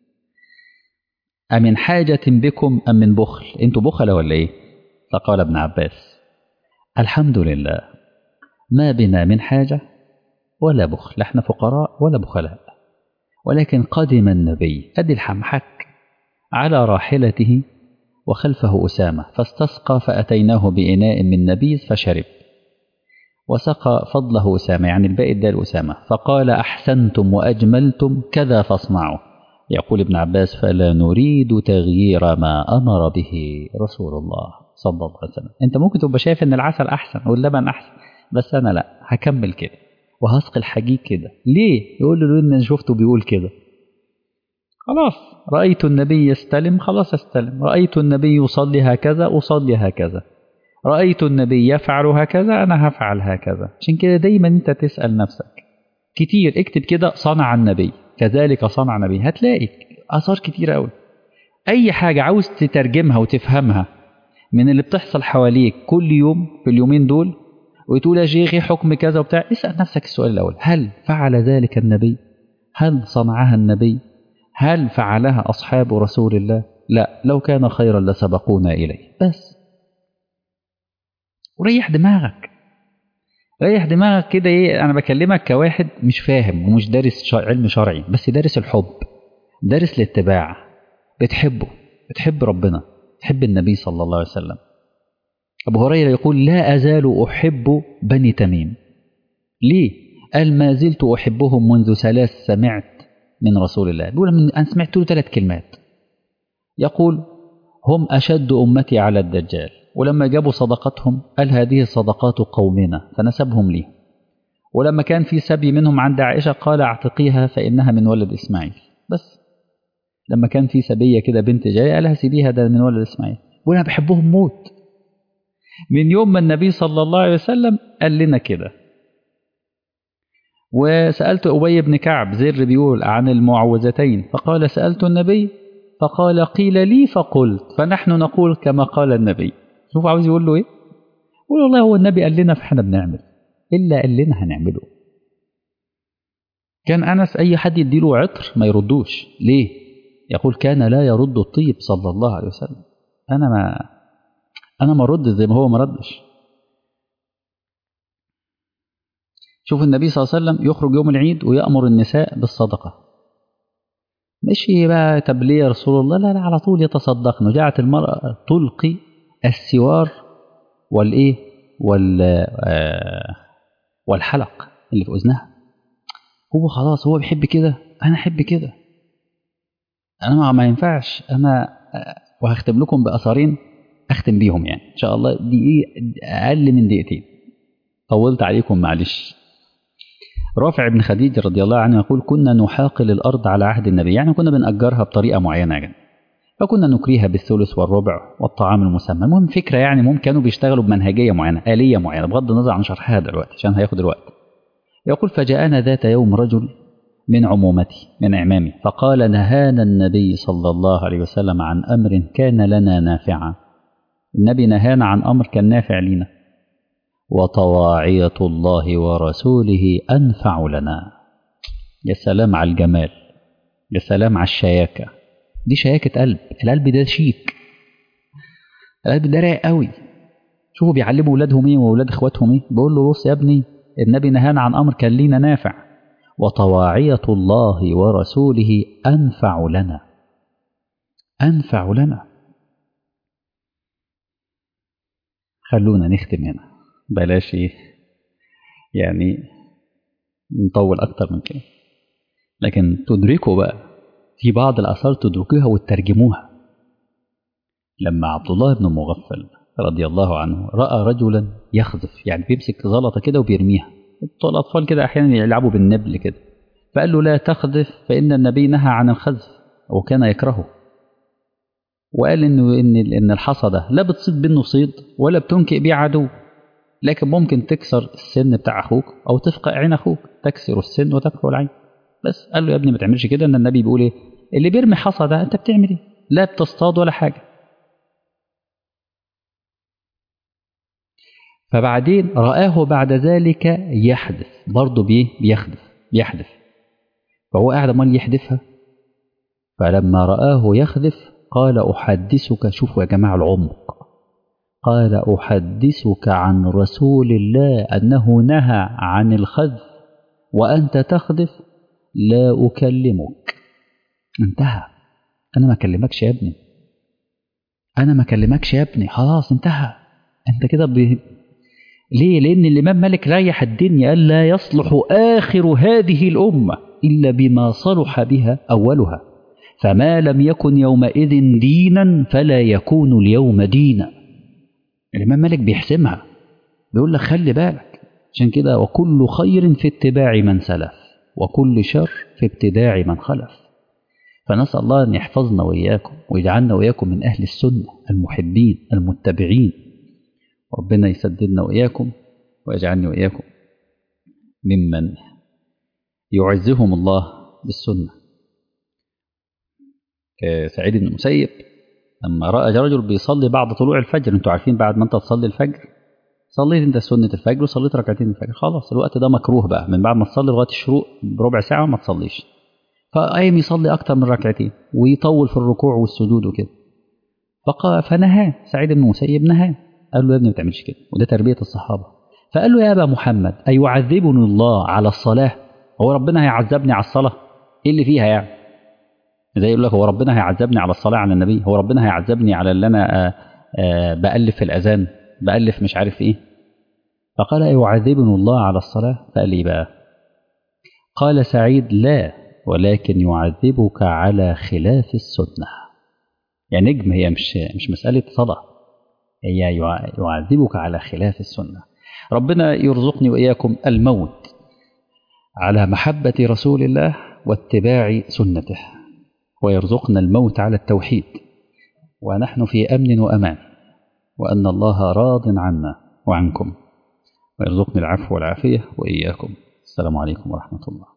أمن حاجة بكم أم من بخل؟ انتوا بخل ولا ايه؟ فقال ابن عباس الحمد لله ما بنا من حاجة ولا بخل، احنا فقراء ولا بخلاء، ولكن قدم النبي أدي الحمحك على راحلته وخلفه أسامة فاستسقى فأتيناه بإناء من نبيذ فشرب وسقى فضله أسامة، يعني الباقي ده لأسامة، فقال أحسنتم وأجملتم كذا فاصنعوا. يقول ابن عباس فلا نريد تغيير ما أمر به رسول الله صلى الله عليه وسلم. أنت ممكن تبقى شايف أن العسل أحسن واللبن أحسن، بس أنا لا، هكمل كده وهسقي الحجيج كده. ليه؟ يقول له إن شفته بيقول كده، خلاص رأيت النبي يستلم خلاص استلم، رأيت النبي يصلي هكذا أصلي هكذا، رأيت النبي يفعل هكذا أنا هفعل هكذا. عشان كده دايما أنت تسأل نفسك كتير، اكتب كده صنع النبي كذلك صنع النبي، هتلاقي آثار كتير قوي. أي حاجة عاوز تترجمها وتفهمها من اللي بتحصل حواليك كل يوم في اليومين دول وتقول يا شيخي حكم كذا وبتاع، اسأل نفسك السؤال الأول، هل فعل ذلك النبي؟ هل صنعها النبي؟ هل فعلها أصحاب رسول الله؟ لا، لو كان خيرا لسبقونا إليه. بس وريح دماغك، ريح دماغك كده. ايه، انا بكلمك كواحد مش فاهم ومش دارس علم شرعي، بس دارس الحب، دارس الاتباع، بتحبه، بتحب ربنا، تحب النبي صلى الله عليه وسلم. أبو هريرة يقول لا أزال أحب بني تميم. ليه؟ قال ما زلت أحبهم منذ 3 سمعت من رسول الله. بيقول أنا سمعت له 3 كلمات، يقول هم أشد أمتي على الدجال، ولما جابوا صدقتهم قال هذه صدقات قومنا فنسبهم لي، ولما كان في سبي منهم عند عائشة قال اعتقيها فإنها من ولد إسماعيل. بس لما كان في سبية كده بنت جاية قالها سيبيها ده من ولد إسماعيل. وأنا بحبهم موت من يوم ما النبي صلى الله عليه وسلم قال لنا كده. وسألت أبي بن كعب زر بيقول عن المعوذتين فقال سألت النبي فقال قيل لي فقلت فنحن نقول كما قال النبي. شوف عاوز يقول له ايه؟ يقول والله هو النبي قال لنا فاحنا بنعمل إلا قال لنا هنعمله. كان أنس أي حد يديله عطر ما يردوش. ليه؟ يقول كان لا يرد الطيب صلى الله عليه وسلم. أنا ما رد زي ما هو ما ردش. شوف النبي صلى الله عليه وسلم يخرج يوم العيد ويأمر النساء بالصدقة، مش بقى طب ليه يا رسول الله؟ لا على طول يتصدقن. وجعت المرأة تلقي السوار والإيه والحلق اللي في أذنها. هو خلاص هو بيحب كده، أنا أحب كده. أنا ما ينفعش أنا. وهختم لكم بأثرين أختم بيهم يعني إن شاء الله، دي أقل من دقيقتين، طولت عليكم معلش. رافع بن خديج رضي الله عنه يقول كنا نحاقل الأرض على عهد النبي، يعني كنا بنأجرها بطريقة معينة يعني. فكنا نكريها بالثلث والربع والطعام المسمى. المهم فكرة يعني، ممكن كانوا بيشتغلوا بمنهجية معينة، آلية معينة، بغض النظر عن شرحها دلوقتي عشان هياخد الوقت. يقول فجاءنا ذات يوم رجل من عمومتي من عمامي فقال نهانا النبي صلى الله عليه وسلم عن أمر كان لنا نافعا. النبي نهانا عن أمر كان نافع لنا، وطواعية الله ورسوله أنفع لنا. يا سلام على الجمال، يا سلام على الشياكة. دي شياكة قلب. القلب ده شيك، القلب ده رايق قوي. شوفوا بيعلموا أولادهم ايه وأولاد إخواتهم ايه. بقول له بص يا ابني النبي نهانا عن أمر كان لينا نافع، وطواعية الله ورسوله أنفع لنا، أنفع لنا. خلونا نختم هنا، بلاش ايه يعني نطول أكتر من كده، لكن تدركوا بقى في بعض الآثار تدركوها وتترجموها. لما عبد الله بن مغفل رضي الله عنه رأى رجلا يخذف، يعني بيمسك زلطة كده وبيرميها. الأطفال كده أحيانا يلعبوا بالنبل كده، فقال له لا تخذف فإن النبي نهى عن الخذف وكان يكرهه. وقال إن الحصى ده لا بتصيد منه صيد ولا بتنكئ بيه عدو، لكن ممكن تكسر السن بتاع أخوك أو تفقع عين أخوك، تكسر السن وتفقع العين. بس قال له يا ابني ما تعملش كده، ان النبي بيقول ايه؟ اللي بيرمي حصى ده انت بتعمل ايه؟ لا بتصطاد ولا حاجه. فبعدين رآه بعد ذلك يحدث برضه بيحدث. فهو قاعد امال يحدثها. فلما رآه يخذف قال أحدثك، شوفوا يا جماعه العمق، قال أحدثك عن رسول الله أنه نهى عن الخذف وأنت تخذف، لا أكلمك. انتهى. أنا ما أكلمكش يا ابني، أنا ما أكلمكش يا ابني، خلاص انتهى. أنت كده ليه؟ لأن الإمام مالك ريح الدنيا، قال لا يصلح آخر هذه الأمة إلا بما صلح بها أولها، فما لم يكن يومئذ دينا فلا يكون اليوم دينا. الإمام مالك بيحسمها، بيقول لك خلي بالك. عشان كده وكل خير في اتباع من سلف وكل شر في ابتداع من خلف. فنسأل الله أن يحفظنا وإياكم ويجعلنا وإياكم من أهل السنة المحبين المتبعين. ربنا يسددنا وإياكم ويجعلني وإياكم ممن يعزهم الله بالسنة. سعيد بن المسيب لما رأى رجل بيصلي بعد طلوع الفجر، انتوا عارفين بعد ما انت تصلي الفجر صليت انت سنة الفجر وصليت ركعتين الفجر، خلاص الوقت ده مكروه بقى، من بعد ما تصلي لغاية الشروق بربع ساعة ما تصليش. فقايم يصلي أكتر من ركعتين ويطول في الركوع والسجود وكده. فنهاه سعيد بن المسيب، نهاه، قال له يا ابني ما تعملش كده، وده تربية الصحابة. فقال له يا أبا محمد أيعذبني الله على الصلاة؟ هو ربنا هيعذبني على الصلاة؟ إيه اللي فيها يعني؟ زي يقول لك هو ربنا هيعذبني على الصلاة على النبي؟ هو ربنا هيعذبني على اللي أنا بألف في الأذان، بألف مش عارف إيه؟ فقال أيعذبني الله على الصلاة؟ فقال لي بقى، قال سعيد لا، ولكن يعذبك على خلاف السنة. يعني نجم، هي مش مسألة صلاة، هي يعذبك على خلاف السنة. ربنا يرزقني وإياكم الموت على محبة رسول الله واتباع سنته، ويرزقنا الموت على التوحيد ونحن في أمن وأمان، وأن الله راض عنا وعنكم، ويرزقني العفو والعافية وإياكم. السلام عليكم ورحمة الله.